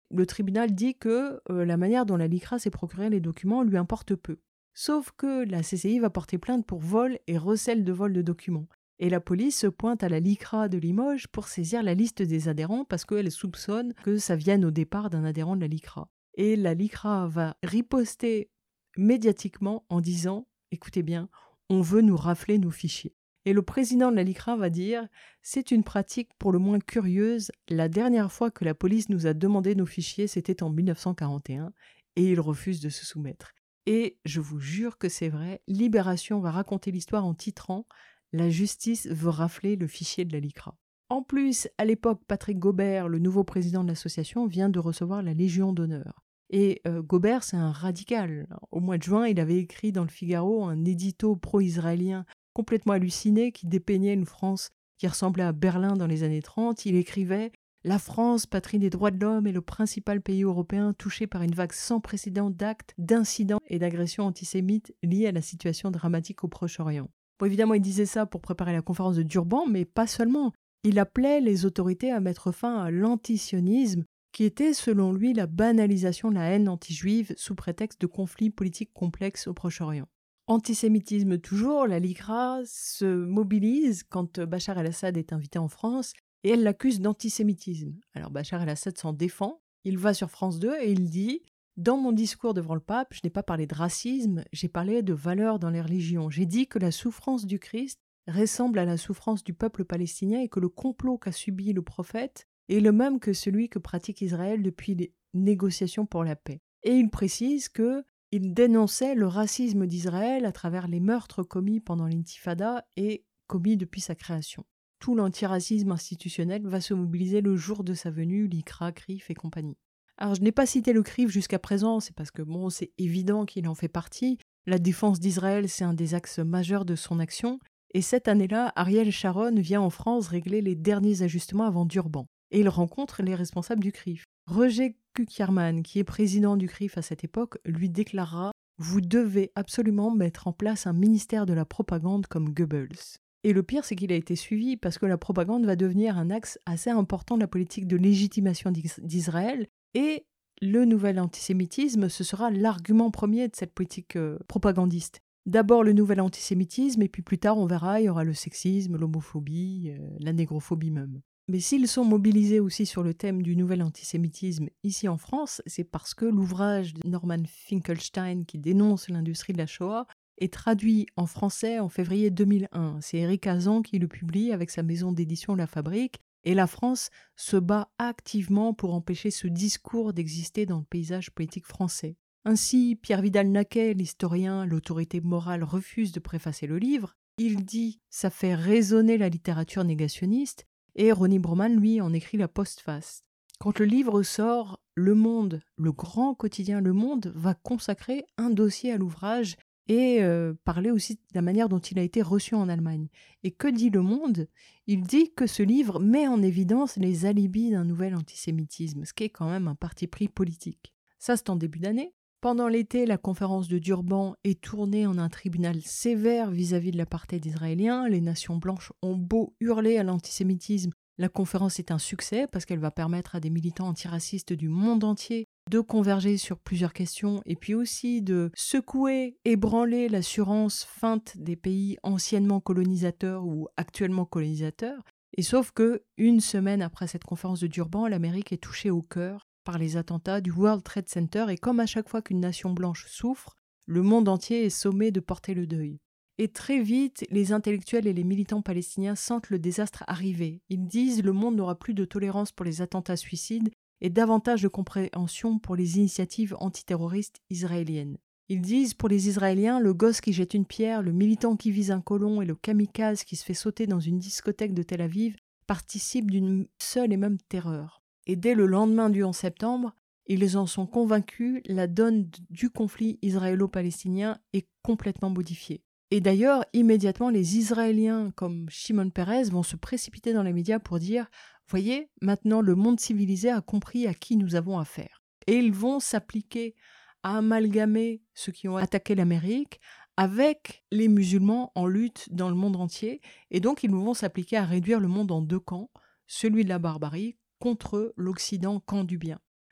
le tribunal dit que euh, la manière dont la LICRA s'est procuré les documents lui importe peu. Sauf que la C C I va porter plainte pour vol et recel de vol de documents. Et la police se pointe à la LICRA de Limoges pour saisir la liste des adhérents parce qu'elle soupçonne que ça vienne au départ d'un adhérent de la LICRA. Et la LICRA va riposter médiatiquement en disant « Écoutez bien, on veut nous rafler nos fichiers ». Et le président de la LICRA va dire « C'est une pratique pour le moins curieuse. La dernière fois que la police nous a demandé nos fichiers, c'était en dix-neuf cent quarante et un et il refuse de se soumettre. » Et je vous jure que c'est vrai, Libération va raconter l'histoire en titrant « La justice veut rafler le fichier de la LICRA ». En plus, à l'époque, Patrick Gobert, le nouveau président de l'association, vient de recevoir la Légion d'honneur. Et euh, Gobert, c'est un radical. Au mois de juin, il avait écrit dans le Figaro un édito pro-israélien complètement halluciné qui dépeignait une France qui ressemblait à Berlin dans les années trente. Il écrivait « La France, patrie des droits de l'homme, est le principal pays européen touché par une vague sans précédent d'actes, d'incidents et d'agressions antisémites liés à la situation dramatique au Proche-Orient. » Bon, évidemment, il disait ça pour préparer la conférence de Durban, mais pas seulement. Il appelait les autorités à mettre fin à l'antisionisme, qui était, selon lui, la banalisation de la haine anti-juive sous prétexte de conflits politiques complexes au Proche-Orient. Antisémitisme toujours, la LICRA se mobilise quand Bachar el-Assad est invité en France et elle l'accuse d'antisémitisme. Alors Bachar el-Assad s'en défend, il va sur France deux et il dit « Dans mon discours devant le pape, je n'ai pas parlé de racisme, j'ai parlé de valeurs dans les religions. J'ai dit que la souffrance du Christ ressemble à la souffrance du peuple palestinien et que le complot qu'a subi le prophète est le même que celui que pratique Israël depuis les négociations pour la paix. » Et il précise qu'il dénonçait le racisme d'Israël à travers les meurtres commis pendant l'intifada et commis depuis sa création. Tout l'antiracisme institutionnel va se mobiliser le jour de sa venue, l'ICRA, C R I F et compagnie. Alors je n'ai pas cité le C R I F jusqu'à présent, c'est parce que bon, c'est évident qu'il en fait partie. La défense d'Israël, c'est un des axes majeurs de son action. Et cette année-là, Ariel Sharon vient en France régler les derniers ajustements avant Durban. Et il rencontre les responsables du C R I F. Roger Kuckerman, qui est président du C R I F à cette époque, lui déclarera « Vous devez absolument mettre en place un ministère de la propagande comme Goebbels ». Et le pire, c'est qu'il a été suivi parce que la propagande va devenir un axe assez important de la politique de légitimation d'Israël. Et le nouvel antisémitisme, ce sera l'argument premier de cette politique euh, propagandiste. D'abord le nouvel antisémitisme, et puis plus tard, on verra, il y aura le sexisme, l'homophobie, euh, la négrophobie même. Mais s'ils sont mobilisés aussi sur le thème du nouvel antisémitisme ici en France, c'est parce que l'ouvrage de Norman Finkelstein qui dénonce l'industrie de la Shoah est traduit en français en février deux mille un. C'est Éric Hazan qui le publie avec sa maison d'édition La Fabrique. Et la France se bat activement pour empêcher ce discours d'exister dans le paysage politique français. Ainsi, Pierre Vidal-Naquet, l'historien, l'autorité morale, refuse de préfacer le livre. Il dit « ça fait résonner la littérature négationniste » et Ronnie Broman, lui, en écrit la postface. Quand le livre sort, Le Monde, le grand quotidien Le Monde, va consacrer un dossier à l'ouvrage et euh, parler aussi de la manière dont il a été reçu en Allemagne. Et que dit Le Monde ? Il dit que ce livre met en évidence les alibis d'un nouvel antisémitisme, ce qui est quand même un parti pris politique. Ça, c'est en début d'année. Pendant l'été, la conférence de Durban est tournée en un tribunal sévère vis-à-vis de l'apartheid israélien. Les nations blanches ont beau hurler à l'antisémitisme. La conférence est un succès parce qu'elle va permettre à des militants antiracistes du monde entier de converger sur plusieurs questions et puis aussi de secouer, ébranler l'assurance feinte des pays anciennement colonisateurs ou actuellement colonisateurs. Et sauf que, une semaine après cette conférence de Durban, l'Amérique est touchée au cœur par les attentats du World Trade Center et comme à chaque fois qu'une nation blanche souffre, le monde entier est sommé de porter le deuil. Et très vite, les intellectuels et les militants palestiniens sentent le désastre arriver. Ils disent « le monde n'aura plus de tolérance pour les attentats suicides et davantage de compréhension pour les initiatives antiterroristes israéliennes. » Ils disent « pour les Israéliens, le gosse qui jette une pierre, le militant qui vise un colon et le kamikaze qui se fait sauter dans une discothèque de Tel Aviv participent d'une seule et même terreur. » Et dès le lendemain du onze septembre, ils en sont convaincus, la donne du conflit israélo-palestinien est complètement modifiée. Et d'ailleurs, immédiatement, les Israéliens comme Shimon Peres vont se précipiter dans les médias pour dire « Voyez, maintenant le monde civilisé a compris à qui nous avons affaire. » Et ils vont s'appliquer à amalgamer ceux qui ont attaqué l'Amérique avec les musulmans en lutte dans le monde entier. Et donc, ils vont s'appliquer à réduire le monde en deux camps, celui de la barbarie contre l'Occident, camp du bien.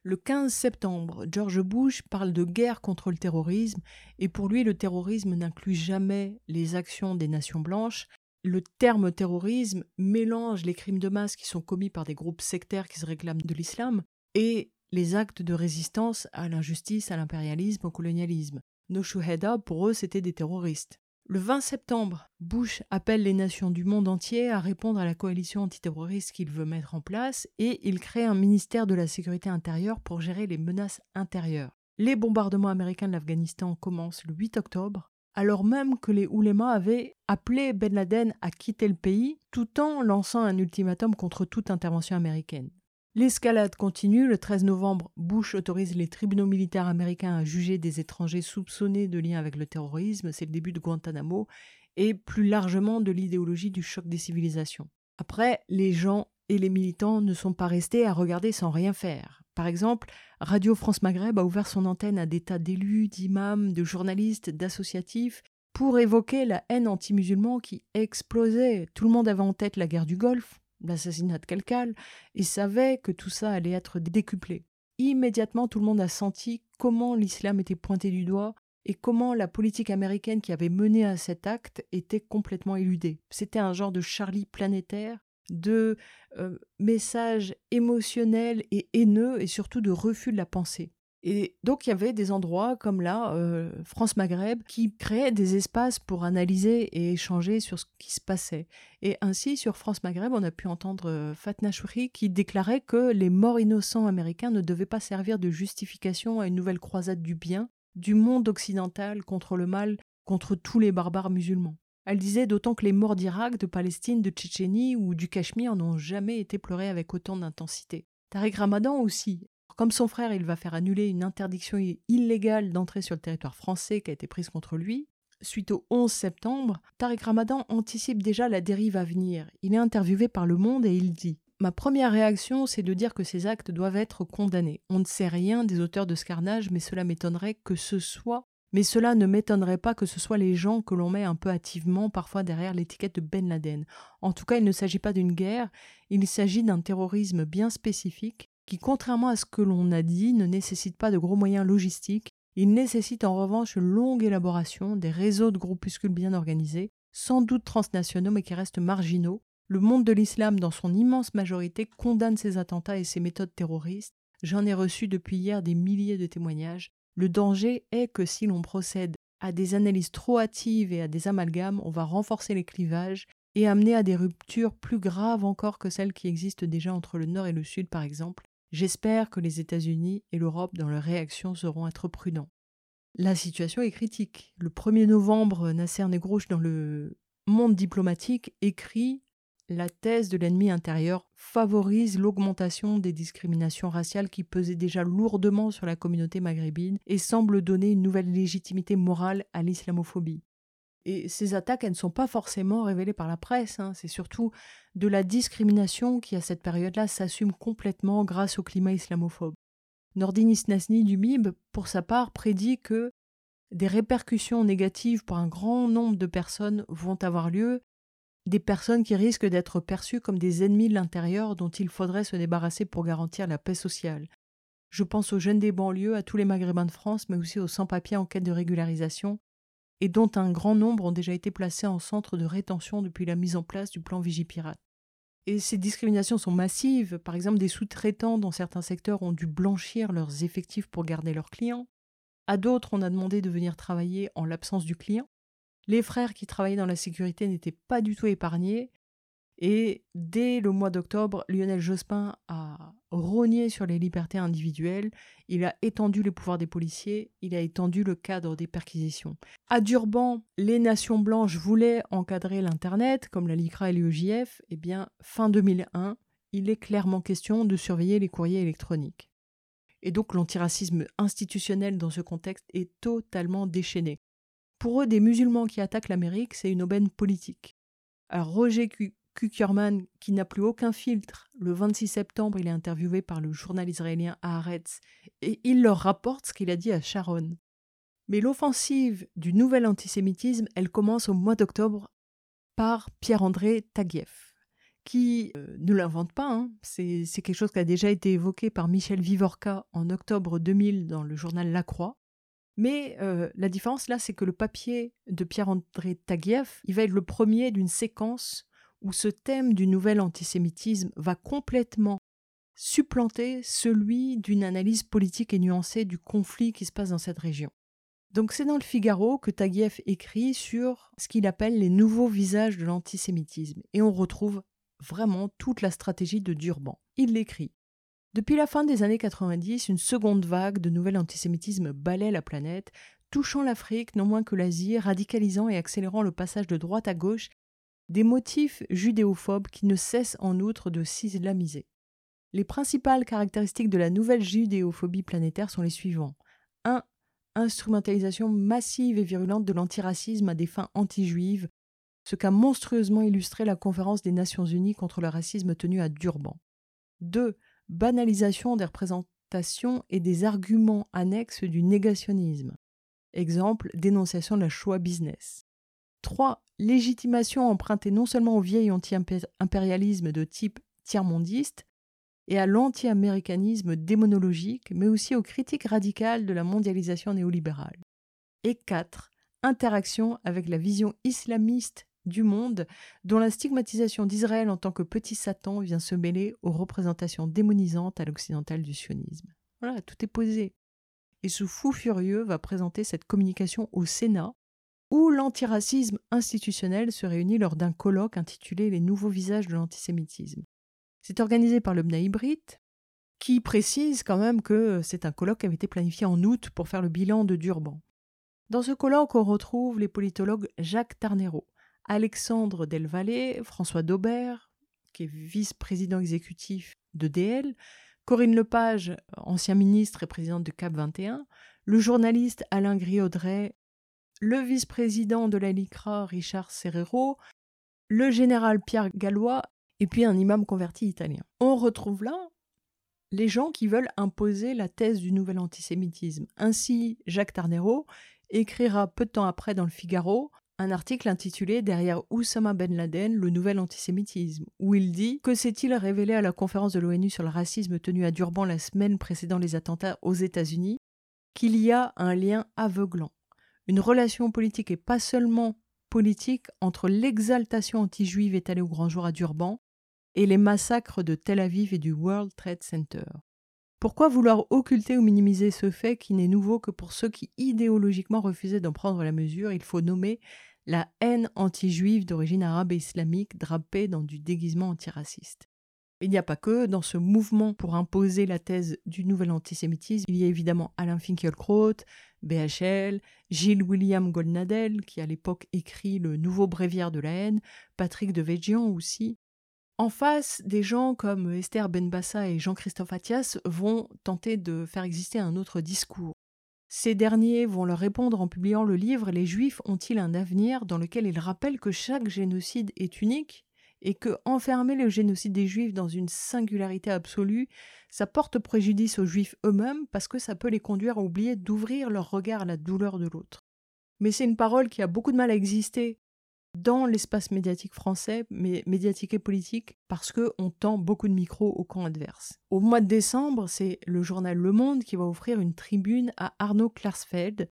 Le quinze septembre, George Bush parle de guerre contre le terrorisme et pour lui, le terrorisme n'inclut jamais les actions des nations blanches. Le terme terrorisme mélange les crimes de masse qui sont commis par des groupes sectaires qui se réclament de l'islam et les actes de résistance à l'injustice, à l'impérialisme, au colonialisme. Nos shuhada, pour eux, c'étaient des terroristes. Le vingt septembre, Bush appelle les nations du monde entier à répondre à la coalition antiterroriste qu'il veut mettre en place et il crée un ministère de la sécurité intérieure pour gérer les menaces intérieures. Les bombardements américains de l'Afghanistan commencent le huit octobre, alors même que les oulémas avaient appelé Ben Laden à quitter le pays, tout en lançant un ultimatum contre toute intervention américaine. L'escalade continue. Le treize novembre, Bush autorise les tribunaux militaires américains à juger des étrangers soupçonnés de lien avec le terrorisme. C'est le début de Guantanamo et plus largement de l'idéologie du choc des civilisations. Après, les gens et les militants ne sont pas restés à regarder sans rien faire. Par exemple, Radio France Maghreb a ouvert son antenne à des tas d'élus, d'imams, de journalistes, d'associatifs pour évoquer la haine anti-musulman qui explosait. Tout le monde avait en tête la guerre du Golfe, l'assassinat de Kelkal, et savait que tout ça allait être décuplé. Immédiatement, tout le monde a senti comment l'islam était pointé du doigt et comment la politique américaine qui avait mené à cet acte était complètement éludée. C'était un genre de Charlie planétaire, de euh, messages émotionnels et haineux et surtout de refus de la pensée. Et donc il y avait des endroits comme là, euh, France Maghreb, qui créaient des espaces pour analyser et échanger sur ce qui se passait. Et ainsi, sur France Maghreb, on a pu entendre euh, Fatna Chouri qui déclarait que les morts innocents américains ne devaient pas servir de justification à une nouvelle croisade du bien, du monde occidental contre le mal, contre tous les barbares musulmans. Elle disait d'autant que les morts d'Irak, de Palestine, de Tchétchénie ou du Cachemire n'ont jamais été pleurés avec autant d'intensité. Tariq Ramadan aussi. Comme son frère, il va faire annuler une interdiction illégale d'entrer sur le territoire français qui a été prise contre lui. Suite au onze septembre, Tariq Ramadan anticipe déjà la dérive à venir. Il est interviewé par Le Monde et il dit « Ma première réaction, c'est de dire que ces actes doivent être condamnés. On ne sait rien des auteurs de ce carnage, mais cela m'étonnerait que ce soit... Mais cela ne m'étonnerait pas que ce soit les gens que l'on met un peu hâtivement, parfois derrière l'étiquette de Ben Laden. En tout cas, il ne s'agit pas d'une guerre, il s'agit d'un terrorisme bien spécifique, qui, contrairement à ce que l'on a dit, ne nécessite pas de gros moyens logistiques. Il nécessite en revanche une longue élaboration, des réseaux de groupuscules bien organisés, sans doute transnationaux mais qui restent marginaux. Le monde de l'islam, dans son immense majorité, condamne ces attentats et ces méthodes terroristes. J'en ai reçu depuis hier des milliers de témoignages. Le danger est que si l'on procède à des analyses trop hâtives et à des amalgames, on va renforcer les clivages et amener à des ruptures plus graves encore que celles qui existent déjà entre le Nord et le Sud, par exemple. J'espère que les États-Unis et l'Europe, dans leur réaction, sauront être prudents. La situation est critique. Le premier novembre, Nasser Negrouche, dans le Monde diplomatique, écrit « La thèse de l'ennemi intérieur favorise l'augmentation des discriminations raciales qui pesaient déjà lourdement sur la communauté maghrébine et semble donner une nouvelle légitimité morale à l'islamophobie. » Et ces attaques, elles ne sont pas forcément révélées par la presse, hein. C'est surtout de la discrimination qui, à cette période-là, s'assume complètement grâce au climat islamophobe. Nordin Isnasni du M I B, pour sa part, prédit que des répercussions négatives pour un grand nombre de personnes vont avoir lieu, des personnes qui risquent d'être perçues comme des ennemis de l'intérieur dont il faudrait se débarrasser pour garantir la paix sociale. Je pense aux jeunes des banlieues, à tous les Maghrébins de France, mais aussi aux sans-papiers en quête de régularisation, et dont un grand nombre ont déjà été placés en centre de rétention depuis la mise en place du plan Vigipirate. Et ces discriminations sont massives. Par exemple, des sous-traitants dans certains secteurs ont dû blanchir leurs effectifs pour garder leurs clients. À d'autres, on a demandé de venir travailler en l'absence du client. Les frères qui travaillaient dans la sécurité n'étaient pas du tout épargnés. Et dès le mois d'octobre, Lionel Jospin a rogné sur les libertés individuelles, il a étendu les pouvoirs des policiers, il a étendu le cadre des perquisitions. À Durban, les nations blanches voulaient encadrer l'Internet, comme la LICRA et l'U E J F. Eh bien, fin deux mille un, il est clairement question de surveiller les courriers électroniques. Et donc l'antiracisme institutionnel dans ce contexte est totalement déchaîné. Pour eux, des musulmans qui attaquent l'Amérique, c'est une aubaine politique. Alors Roger Kuckerman, qui n'a plus aucun filtre, le vingt-six septembre, il est interviewé par le journal israélien Haaretz et il leur rapporte ce qu'il a dit à Sharon. Mais l'offensive du nouvel antisémitisme, elle commence au mois d'octobre par Pierre-André Taguieff, qui euh, ne l'invente pas, hein. c'est, c'est quelque chose qui a déjà été évoqué par Michel Vivorca en octobre deux mille dans le journal La Croix. Mais euh, la différence là, c'est que le papier de Pierre-André Taguieff, il va être le premier d'une séquence où ce thème du nouvel antisémitisme va complètement supplanter celui d'une analyse politique et nuancée du conflit qui se passe dans cette région. Donc c'est dans le Figaro que Taguieff écrit sur ce qu'il appelle les nouveaux visages de l'antisémitisme. Et on retrouve vraiment toute la stratégie de Durban. Il l'écrit. Depuis la fin des années quatre-vingt-dix, une seconde vague de nouvel antisémitisme balaie la planète, touchant l'Afrique non moins que l'Asie, radicalisant et accélérant le passage de droite à gauche des motifs judéophobes qui ne cessent en outre de s'islamiser. Les principales caractéristiques de la nouvelle judéophobie planétaire sont les suivants. un. Instrumentalisation massive et virulente de l'antiracisme à des fins anti-juives, ce qu'a monstrueusement illustré la conférence des Nations Unies contre le racisme tenue à Durban. deux. Banalisation des représentations et des arguments annexes du négationnisme. Exemple, dénonciation de la Shoah business. trois. Légitimation empruntée non seulement au vieil anti-impérialisme de type tiers-mondiste et à l'anti-américanisme démonologique, mais aussi aux critiques radicales de la mondialisation néolibérale. Et quatre. Interaction avec la vision islamiste du monde, dont la stigmatisation d'Israël en tant que petit Satan vient se mêler aux représentations démonisantes à l'occidental du sionisme. Voilà, tout est posé. Et ce fou furieux va présenter cette communication au Sénat, où l'antiracisme institutionnel se réunit lors d'un colloque intitulé « Les nouveaux visages de l'antisémitisme ». C'est organisé par le Bnei Brit, qui précise quand même que c'est un colloque qui avait été planifié en août pour faire le bilan de Durban. Dans ce colloque, on retrouve les politologues Jacques Tarnero, Alexandre Delvalle, François Daubert, qui est vice-président exécutif de D L, Corinne Lepage, ancien ministre et présidente de CAP vingt et un, le journaliste Alain Griaudret, le vice-président de la LICRA Richard Serrero, le général Pierre Gallois, et puis un imam converti italien. On retrouve là les gens qui veulent imposer la thèse du nouvel antisémitisme. Ainsi, Jacques Tarnero écrira peu de temps après dans le Figaro un article intitulé « Derrière Oussama Ben Laden, le nouvel antisémitisme », où il dit « Que s'est-il révélé à la conférence de l'ONU sur le racisme tenue à Durban la semaine précédant les attentats aux États-Unis qu'il y a un lien aveuglant, une relation politique et pas seulement politique entre l'exaltation anti-juive étalée au grand jour à Durban et les massacres de Tel Aviv et du World Trade Center. Pourquoi vouloir occulter ou minimiser ce fait qui n'est nouveau que pour ceux qui idéologiquement refusaient d'en prendre la mesure? Il faut nommer la haine anti-juive d'origine arabe et islamique drapée dans du déguisement antiraciste. Il n'y a pas que dans ce mouvement pour imposer la thèse du nouvel antisémitisme, il y a évidemment Alain Finkielkraut, B H L, Gilles William Goldnadel, qui à l'époque écrit le Nouveau bréviaire de la haine, Patrick Devedjian aussi. En face, des gens comme Esther Benbassa et Jean-Christophe Attias vont tenter de faire exister un autre discours. Ces derniers vont leur répondre en publiant le livre « Les Juifs ont-ils un avenir ?» dans lequel ils rappellent que chaque génocide est unique et que enfermer le génocide des Juifs dans une singularité absolue, ça porte préjudice aux Juifs eux-mêmes parce que ça peut les conduire à oublier d'ouvrir leur regard à la douleur de l'autre. Mais c'est une parole qui a beaucoup de mal à exister dans l'espace médiatique français, mais médiatique et politique, parce qu'on tend beaucoup de micros au camp adverse. Au mois de décembre, c'est le journal Le Monde qui va offrir une tribune à Arnaud Klarsfeld,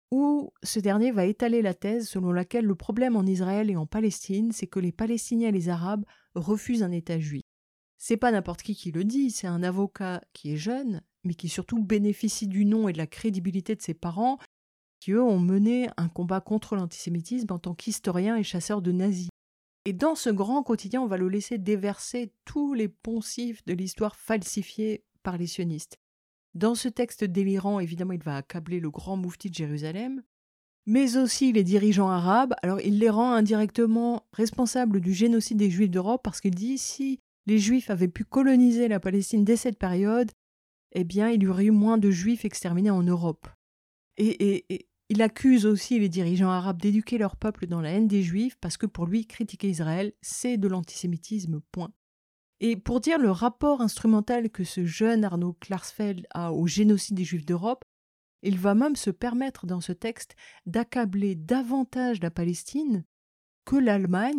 où ce dernier va étaler la thèse selon laquelle le problème en Israël et en Palestine, c'est que les Palestiniens et les Arabes refusent un État juif. C'est pas n'importe qui qui le dit, c'est un avocat qui est jeune, mais qui surtout bénéficie du nom et de la crédibilité de ses parents, qui eux ont mené un combat contre l'antisémitisme en tant qu'historien et chasseur de nazis. Et dans ce grand quotidien, on va le laisser déverser tous les poncifs de l'histoire falsifiée par les sionistes. Dans ce texte délirant, évidemment, il va accabler le grand moufti de Jérusalem, mais aussi les dirigeants arabes. Alors, il les rend indirectement responsables du génocide des Juifs d'Europe parce qu'il dit si les Juifs avaient pu coloniser la Palestine dès cette période, eh bien, il y aurait eu moins de Juifs exterminés en Europe. Et, et, et il accuse aussi les dirigeants arabes d'éduquer leur peuple dans la haine des Juifs parce que pour lui, critiquer Israël, c'est de l'antisémitisme, point. Et pour dire le rapport instrumental que ce jeune Arnaud Klarsfeld a au génocide des Juifs d'Europe, il va même se permettre dans ce texte d'accabler davantage la Palestine que l'Allemagne,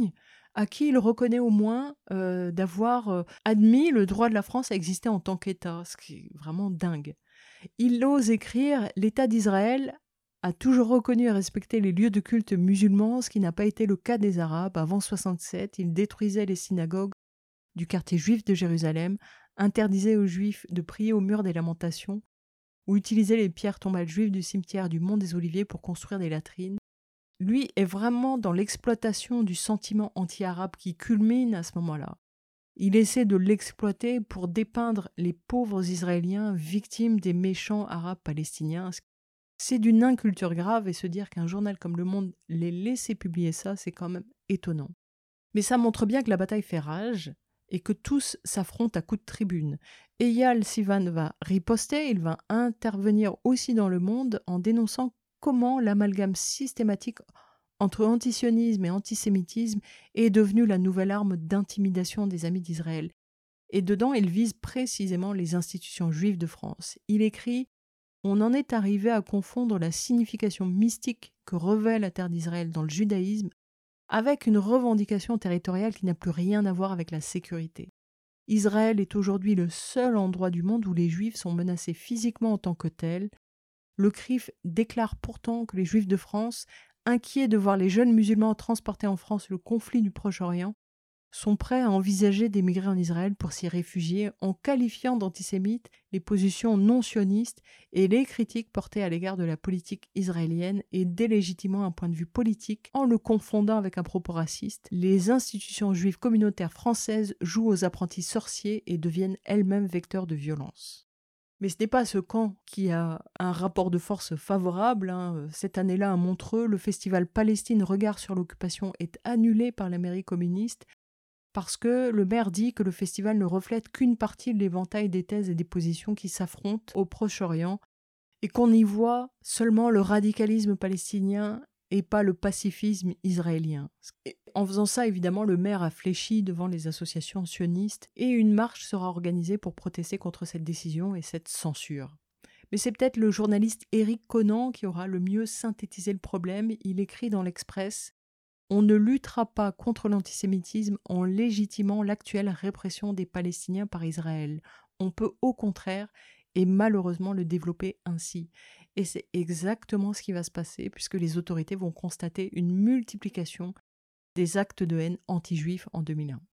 à qui il reconnaît au moins euh, d'avoir euh, admis le droit de la France à exister en tant qu'État, ce qui est vraiment dingue. Il ose écrire « L'État d'Israël a toujours reconnu et respecté les lieux de culte musulmans, ce qui n'a pas été le cas des Arabes. Avant soixante-sept, il détruisait les synagogues du quartier juif de Jérusalem, interdisait aux Juifs de prier au mur des Lamentations, ou utilisait les pierres tombales juives du cimetière du Mont des Oliviers pour construire des latrines. » Lui est vraiment dans l'exploitation du sentiment anti-arabe qui culmine à ce moment-là. Il essaie de l'exploiter pour dépeindre les pauvres Israéliens victimes des méchants arabes palestiniens. C'est d'une inculture grave, et se dire qu'un journal comme Le Monde l'ait laissé publier ça, c'est quand même étonnant. Mais ça montre bien que la bataille fait rage et que tous s'affrontent à coups de tribune. Eyal Sivan va riposter, il va intervenir aussi dans Le Monde en dénonçant comment l'amalgame systématique entre antisionisme et antisémitisme est devenu la nouvelle arme d'intimidation des amis d'Israël. Et dedans, il vise précisément les institutions juives de France. Il écrit « On en est arrivé à confondre la signification mystique que revêt la terre d'Israël dans le judaïsme avec une revendication territoriale qui n'a plus rien à voir avec la sécurité. Israël est aujourd'hui le seul endroit du monde où les Juifs sont menacés physiquement en tant que tels. Le C R I F déclare pourtant que les Juifs de France, inquiets de voir les jeunes musulmans transporter en France le conflit du Proche-Orient, sont prêts à envisager d'émigrer en Israël pour s'y réfugier, en qualifiant d'antisémites les positions non sionistes et les critiques portées à l'égard de la politique israélienne et délégitimant un point de vue politique en le confondant avec un propos raciste. Les institutions juives communautaires françaises jouent aux apprentis sorciers et deviennent elles-mêmes vecteurs de violence. Mais ce n'est pas ce camp qui a un rapport de force favorable. Hein. Cette année-là, à Montreux, le festival Palestine Regard sur l'occupation est annulé par la mairie communiste parce que le maire dit que le festival ne reflète qu'une partie de l'éventail des thèses et des positions qui s'affrontent au Proche-Orient et qu'on y voit seulement le radicalisme palestinien et pas le pacifisme israélien. Et en faisant ça, évidemment, le maire a fléchi devant les associations sionistes et une marche sera organisée pour protester contre cette décision et cette censure. Mais c'est peut-être le journaliste Éric Conan qui aura le mieux synthétisé le problème. Il écrit dans l'Express « On ne luttera pas contre l'antisémitisme en légitimant l'actuelle répression des Palestiniens par Israël. On peut au contraire et malheureusement le développer ainsi. » Et c'est exactement ce qui va se passer puisque les autorités vont constater une multiplication des actes de haine anti-juifs en deux mille un.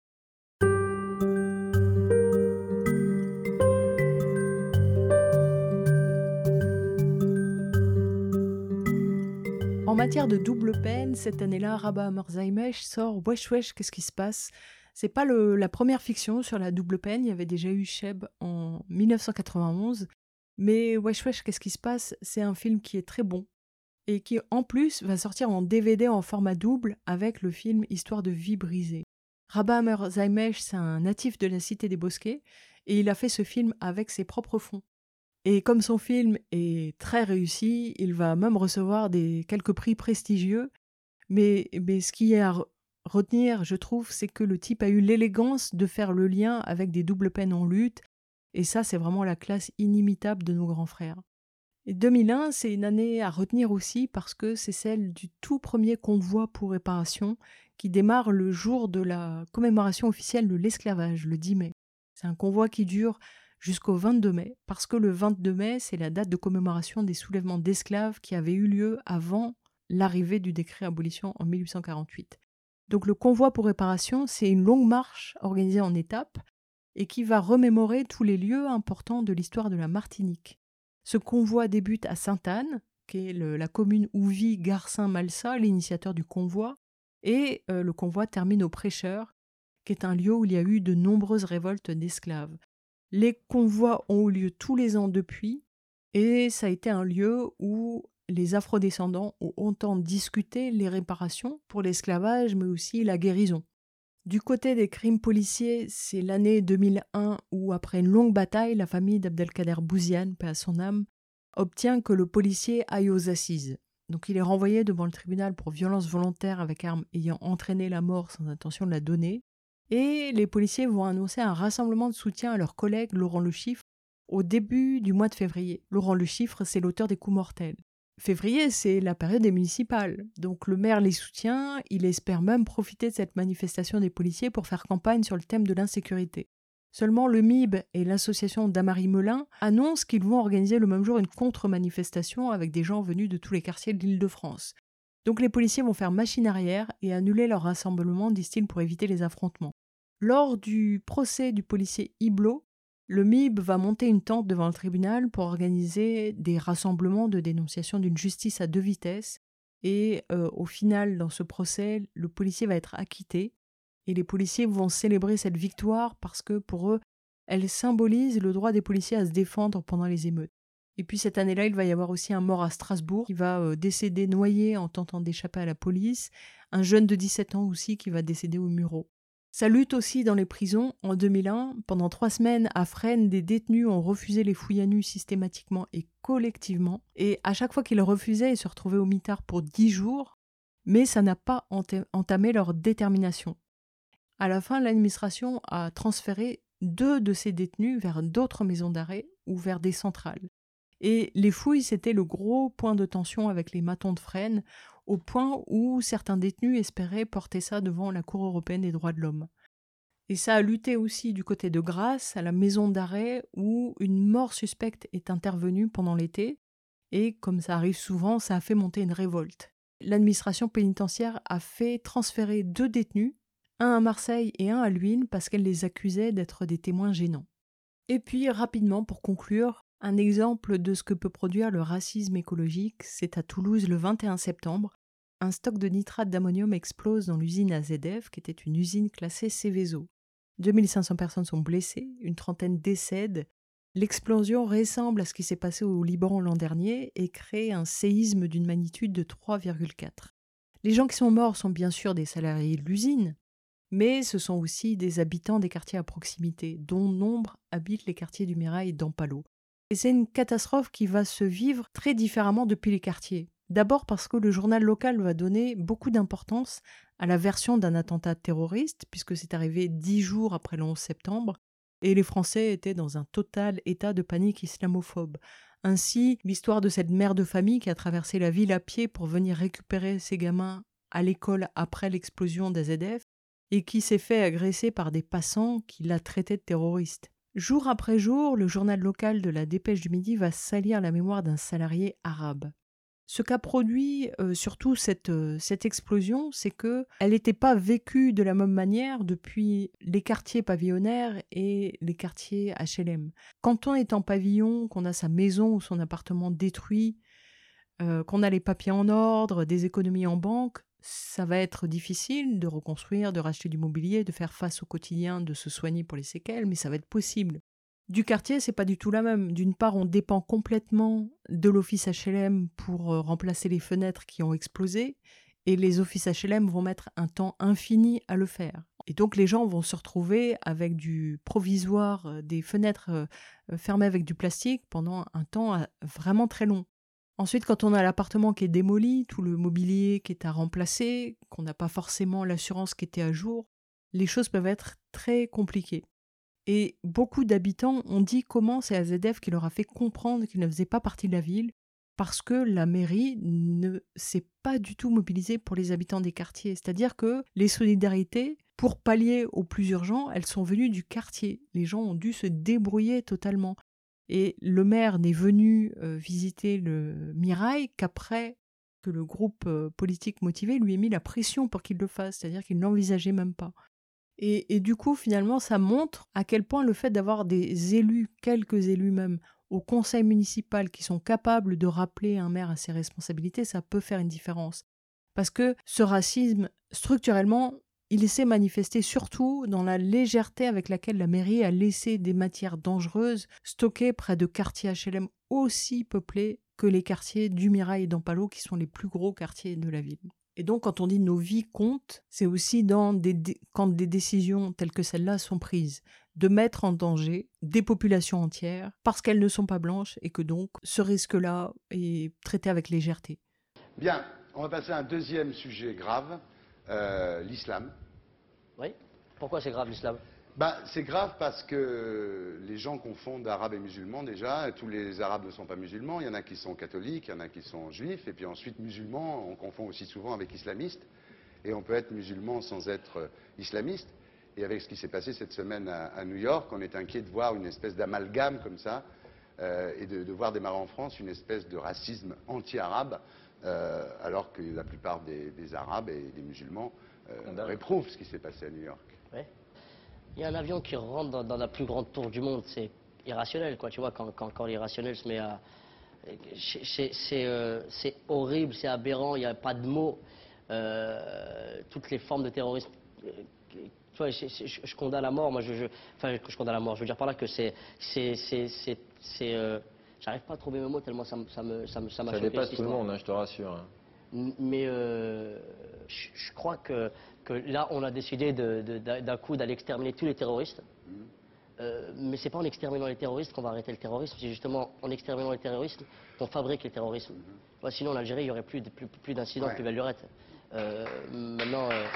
En matière de double peine, cette année-là, Rabah Amar Zaimesh sort « Wesh Wesh, qu'est-ce qui se passe ?» C'est pas le, la première fiction sur la double peine, il y avait déjà eu Cheb en dix-neuf cent quatre-vingt-onze, mais Wesh Wesh, qu'est-ce qui se passe ? C'est un film qui est très bon et qui en plus va sortir en D V D en format double avec le film Histoire de vie brisée. Rabah Amar Zaimesh, c'est un natif de la Cité des Bosquets et il a fait ce film avec ses propres fonds. Et comme son film est très réussi, il va même recevoir des, quelques prix prestigieux. Mais, mais ce qui est à retenir, je trouve, c'est que le type a eu l'élégance de faire le lien avec des doubles peines en lutte. Et ça, c'est vraiment la classe inimitable de nos grands frères. Et deux mille un, c'est une année à retenir aussi parce que c'est celle du tout premier convoi pour réparation qui démarre le jour de la commémoration officielle de l'esclavage, le dix mai. C'est un convoi qui dure jusqu'au vingt-deux mai, parce que le vingt-deux mai, c'est la date de commémoration des soulèvements d'esclaves qui avaient eu lieu avant l'arrivée du décret abolition en mille huit cent quarante-huit. Donc le convoi pour réparation, c'est une longue marche organisée en étapes et qui va remémorer tous les lieux importants de l'histoire de la Martinique. Ce convoi débute à Sainte-Anne, qui est le, la commune où vit Garcin-Malsa, l'initiateur du convoi, et euh, le convoi termine au Prêcheur, qui est un lieu où il y a eu de nombreuses révoltes d'esclaves. Les convois ont eu lieu tous les ans depuis, et ça a été un lieu où les afrodescendants ont autant discuté les réparations pour l'esclavage, mais aussi la guérison. Du côté des crimes policiers, c'est l'année deux mille un où, après une longue bataille, la famille d'Abdelkader Bouziane, paix à son âme, obtient que le policier aille aux assises. Donc il est renvoyé devant le tribunal pour violence volontaire avec arme ayant entraîné la mort sans intention de la donner. Et les policiers vont annoncer un rassemblement de soutien à leur collègue Laurent Le Chiffre au début du mois de février. Laurent Le Chiffre, c'est l'auteur des coups mortels. Février, c'est la période des municipales. Donc le maire les soutient, il espère même profiter de cette manifestation des policiers pour faire campagne sur le thème de l'insécurité. Seulement, le M I B et l'association d'Amarie Melin annoncent qu'ils vont organiser le même jour une contre-manifestation avec des gens venus de tous les quartiers de l'Île-de-France. Donc les policiers vont faire machine arrière et annuler leur rassemblement, disent-ils, pour éviter les affrontements. Lors du procès du policier Iblot, le M I B va monter une tente devant le tribunal pour organiser des rassemblements de dénonciation d'une justice à deux vitesses. Et euh, au final, dans ce procès, le policier va être acquitté. Et les policiers vont célébrer cette victoire parce que pour eux, elle symbolise le droit des policiers à se défendre pendant les émeutes. Et puis cette année-là, il va y avoir aussi un mort à Strasbourg qui va euh, décéder noyé en tentant d'échapper à la police. Un jeune de dix-sept ans aussi qui va décéder au Mureau. Ça lutte aussi dans les prisons. En deux mille un, pendant trois semaines, à Fresnes, des détenus ont refusé les fouilles à nu systématiquement et collectivement. Et à chaque fois qu'ils refusaient, ils se retrouvaient au mitard pour dix jours. Mais ça n'a pas entamé leur détermination. À la fin, l'administration a transféré deux de ces détenus vers d'autres maisons d'arrêt ou vers des centrales. Et les fouilles, c'était le gros point de tension avec les matons de Fresnes, au point où certains détenus espéraient porter ça devant la Cour européenne des droits de l'homme. Et ça a lutté aussi du côté de Grasse, à la maison d'arrêt, où une mort suspecte est intervenue pendant l'été, et comme ça arrive souvent, ça a fait monter une révolte. L'administration pénitentiaire a fait transférer deux détenus, un à Marseille et un à Luynes, parce qu'elle les accusait d'être des témoins gênants. Et puis, rapidement, pour conclure, un exemple de ce que peut produire le racisme écologique, c'est à Toulouse le vingt et un septembre. Un stock de nitrate d'ammonium explose dans l'usine A Z F, qui était une usine classée Seveso. deux mille cinq cents personnes sont blessées, une trentaine décèdent. L'explosion ressemble à ce qui s'est passé au Liban l'an dernier et crée un séisme d'une magnitude de trois virgule quatre. Les gens qui sont morts sont bien sûr des salariés de l'usine, mais ce sont aussi des habitants des quartiers à proximité, dont nombre habitent les quartiers du Mirail et d'Ampalo. Et c'est une catastrophe qui va se vivre très différemment depuis les quartiers. D'abord parce que le journal local va donner beaucoup d'importance à la version d'un attentat terroriste, puisque c'est arrivé dix jours après le onze septembre, et les Français étaient dans un total état de panique islamophobe. Ainsi, l'histoire de cette mère de famille qui a traversé la ville à pied pour venir récupérer ses gamins à l'école après l'explosion d'A Z F, et qui s'est fait agresser par des passants qui la traitaient de terroriste. Jour après jour, le journal local de la Dépêche du Midi va salir la mémoire d'un salarié arabe. Ce qu'a produit euh, surtout cette, euh, cette explosion, c'est qu'elle n'était pas vécue de la même manière depuis les quartiers pavillonnaires et les quartiers H L M. Quand on est en pavillon, qu'on a sa maison ou son appartement détruit, euh, qu'on a les papiers en ordre, des économies en banque, ça va être difficile de reconstruire, de racheter du mobilier, de faire face au quotidien, de se soigner pour les séquelles, mais ça va être possible. Du quartier, c'est pas du tout la même. D'une part, on dépend complètement de l'office H L M pour euh, remplacer les fenêtres qui ont explosé, et les offices H L M vont mettre un temps infini à le faire. Et donc les gens vont se retrouver avec du provisoire, euh, des fenêtres euh, fermées avec du plastique pendant un temps euh, vraiment très long. Ensuite, quand on a l'appartement qui est démoli, tout le mobilier qui est à remplacer, qu'on n'a pas forcément l'assurance qui était à jour, les choses peuvent être très compliquées. Et beaucoup d'habitants ont dit comment c'est A Z F qui leur a fait comprendre qu'ils ne faisaient pas partie de la ville, parce que la mairie ne s'est pas du tout mobilisée pour les habitants des quartiers. C'est-à-dire que les solidarités, pour pallier aux plus urgents, elles sont venues du quartier. Les gens ont dû se débrouiller totalement. Et le maire n'est venu euh, visiter le Mirail qu'après que le groupe euh, politique motivé lui ait mis la pression pour qu'il le fasse, c'est-à-dire qu'il n'envisageait même pas. Et, et du coup, finalement, ça montre à quel point le fait d'avoir des élus, quelques élus même, au conseil municipal qui sont capables de rappeler un maire à ses responsabilités, ça peut faire une différence. Parce que ce racisme, structurellement, il s'est manifesté surtout dans la légèreté avec laquelle la mairie a laissé des matières dangereuses stockées près de quartiers H L M aussi peuplés que les quartiers du Mirail et d'Ampalo, qui sont les plus gros quartiers de la ville. Et donc, quand on dit nos vies comptent, c'est aussi dans des dé- quand des décisions telles que celles-là sont prises, de mettre en danger des populations entières parce qu'elles ne sont pas blanches et que donc ce risque-là est traité avec légèreté. Bien, on va passer à un deuxième sujet grave, euh, l'islam. Oui. Pourquoi c'est grave l'islam ? Bah, c'est grave parce que les gens confondent arabes et musulmans déjà. Tous les arabes ne sont pas musulmans. Il y en a qui sont catholiques, il y en a qui sont juifs. Et puis ensuite, musulmans, on confond aussi souvent avec islamistes. Et on peut être musulman sans être islamiste. Et avec ce qui s'est passé cette semaine à, à New York, on est inquiet de voir une espèce d'amalgame comme ça. Euh, et de, de voir démarrer en France une espèce de racisme anti-arabe. Euh, alors que la plupart des, des arabes et des musulmans euh, réprouvent ce qui s'est passé à New York. Ouais. Il y a un avion qui rentre dans, dans la plus grande tour du monde, c'est irrationnel, quoi, tu vois, quand, quand, quand l'irrationnel se met à... C'est euh, horrible, c'est aberrant, il n'y a pas de mots. Euh, toutes les formes de terrorisme... Euh, tu vois, je, je, je condamne à mort, moi, je, je, enfin, je condamne à mort, je veux dire par là que c'est... c'est euh, J'arrive pas à trouver mes mots tellement ça, ça me ça me ça m'a choqué. Ça dépasse tout le monde, hein, je te rassure. Hein. Mais euh, je, je crois que, que là, on a décidé d'un coup d'aller exterminer tous les terroristes. Mmh. Euh, mais c'est pas en exterminant les terroristes qu'on va arrêter le terrorisme, c'est justement en exterminant les terroristes qu'on fabrique les terrorismes. Mmh. Ouais, sinon, en Algérie, il n'y aurait plus, plus, plus d'incidents, ouais. plus belle lurette. Euh, maintenant, euh,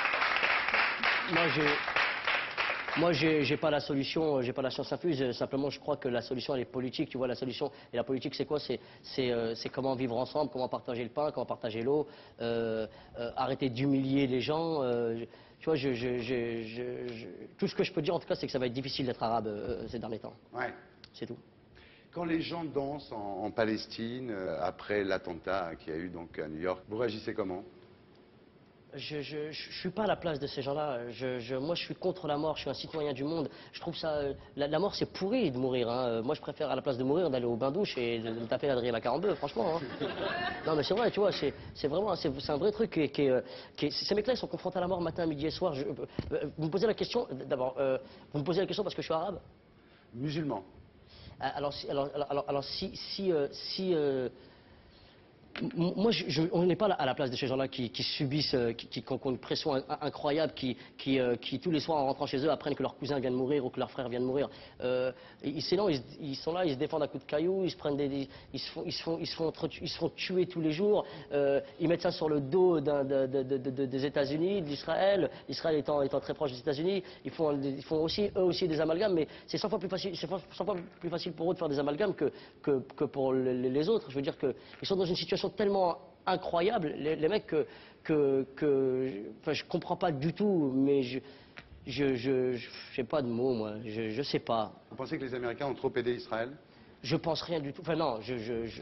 moi, j'ai... Moi, j'ai pas la solution, j'ai pas la science infuse. Simplement, je crois que la solution, elle est politique. Tu vois, la solution et la politique, c'est quoi? C'est euh, comment vivre ensemble, comment partager le pain, comment partager l'eau, euh, euh, arrêter d'humilier les gens. Euh, tu vois, je, je, je, je, je, tout ce que je peux dire, en tout cas, c'est que ça va être difficile d'être arabe euh, ces derniers temps. Ouais. C'est tout. Quand les gens dansent en, en Palestine euh, après l'attentat qu'il y a eu donc à New York, vous réagissez comment? Je, je, je suis pas à la place de ces gens-là. Je, je, moi, je suis contre la mort. Je suis un citoyen du monde. Je trouve ça... La, la mort, c'est pourri de mourir. Hein. Moi, je préfère, à la place de mourir, d'aller au bain-douche et de, de me taper l'Adrien quarante-deux, franchement. Hein. Non, mais c'est vrai, tu vois. C'est vraiment... C'est un vrai truc qui est... Qui est, qui est ces mecs-là, ils sont confrontés à la mort matin, midi et soir. Je, euh, vous me posez la question... D'abord, euh, vous me posez la question parce que je suis arabe? Musulman. Euh, alors, si, alors, alors, alors, si... si, euh, si euh, moi, je, je, on n'est pas à la place de ces gens-là qui, qui subissent, qui, qui, qui ont une pression incroyable, qui, qui, euh, qui tous les soirs en rentrant chez eux apprennent que leur cousin vient de mourir ou que leur frère vient de mourir. Euh, ils, non, ils, ils sont là, ils se défendent à coups de cailloux, ils se prennent des, ils se font, ils se font, ils se font, ils se font tuer tous les jours. Euh, ils mettent ça sur le dos de, de, de, de, de, des États-Unis, d'Israël. Israël étant, étant très proche des États-Unis, ils font, ils font aussi eux aussi des amalgames, mais c'est cent fois plus facile, c'est cent fois plus facile pour eux de faire des amalgames que que, que pour les, les autres. Je veux dire que ils sont dans une situation tellement incroyable, les, les mecs que, que, que enfin, je comprends pas du tout, mais je je, je, je sais pas de mots, moi, je, je sais pas. Vous pensez que les Américains ont trop aidé Israël? Je pense rien du tout, enfin non, je... je, je...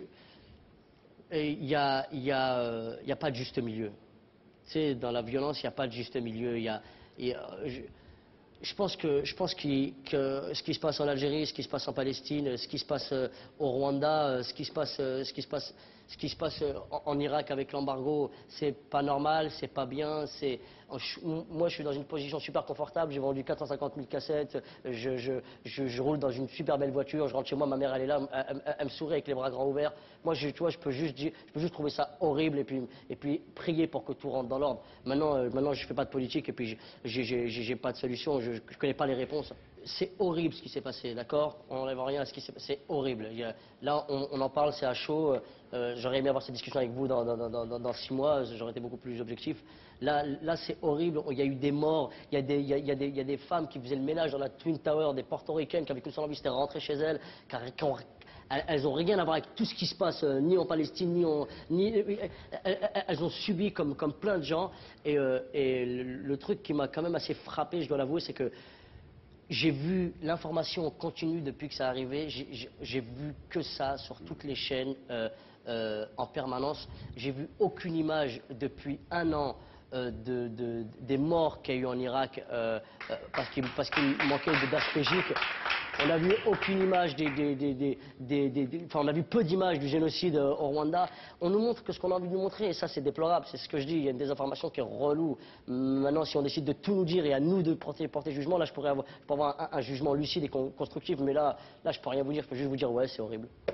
il y a, il y a, euh, il y a pas de juste milieu. Tu sais, dans la violence, il n'y a pas de juste milieu, il y a... Il y a je... Je pense que, je pense qu que ce qui se passe en Algérie, ce qui se passe en Palestine, ce qui se passe euh, au Rwanda, euh, ce qui se passe, euh, ce qui se passe, ce qui se passe euh, en, en Irak avec l'embargo, c'est pas normal, c'est pas bien. C'est, moi, je suis dans une position super confortable. J'ai vendu quatre cent cinquante mille cassettes. Je, je, je, je roule dans une super belle voiture. Je rentre chez moi, ma mère elle est là, elle, elle, elle me sourit avec les bras grands ouverts. Moi, je, tu vois, je peux juste, dire, je peux juste trouver ça horrible et puis, et puis prier pour que tout rentre dans l'ordre. Maintenant, euh, maintenant, je fais pas de politique et puis j'ai pas de solution. Je, Je ne connais pas les réponses. C'est horrible ce qui s'est passé, d'accord? On n'enlève rien à ce qui s'est passé. C'est horrible. Il y a, là, on, on en parle, c'est à chaud. Euh, J'aurais aimé avoir cette discussion avec vous dans, dans, dans, dans, dans six mois. J'aurais été beaucoup plus objectif. Là, là c'est horrible. Il y a eu des morts. Il y a des, il y a, il y a des, il y a des femmes qui faisaient le ménage dans la Twin Tower, des portoricaines qui avaient qu'une seule envie, c'était rentrer chez elles. Car, quand, elles n'ont rien à voir avec tout ce qui se passe, euh, ni en Palestine, ni en... Ni, elles, elles ont subi comme, comme plein de gens. Et, euh, et le, le truc qui m'a quand même assez frappé, je dois l'avouer, c'est que j'ai vu l'information continue depuis que ça est arrivé. J'ai vu que ça sur toutes les chaînes euh, euh, en permanence. J'ai vu aucune image depuis un an euh, de, de, des morts qu'il y a eu en Irak euh, euh, parce qu'il parce qu'il manquait de gaz pégique. On n'a vu aucune image des, des, des, des, des, des, des enfin on a vu peu d'images du génocide au Rwanda. On nous montre que ce qu'on a envie de nous montrer, et ça c'est déplorable, c'est ce que je dis, il y a une désinformation qui est relou. Maintenant si on décide de tout nous dire et à nous de porter, porter jugement, là je pourrais avoir, je pourrais avoir un, un jugement lucide et constructif, mais là, là je peux rien vous dire, je peux juste vous dire ouais c'est horrible.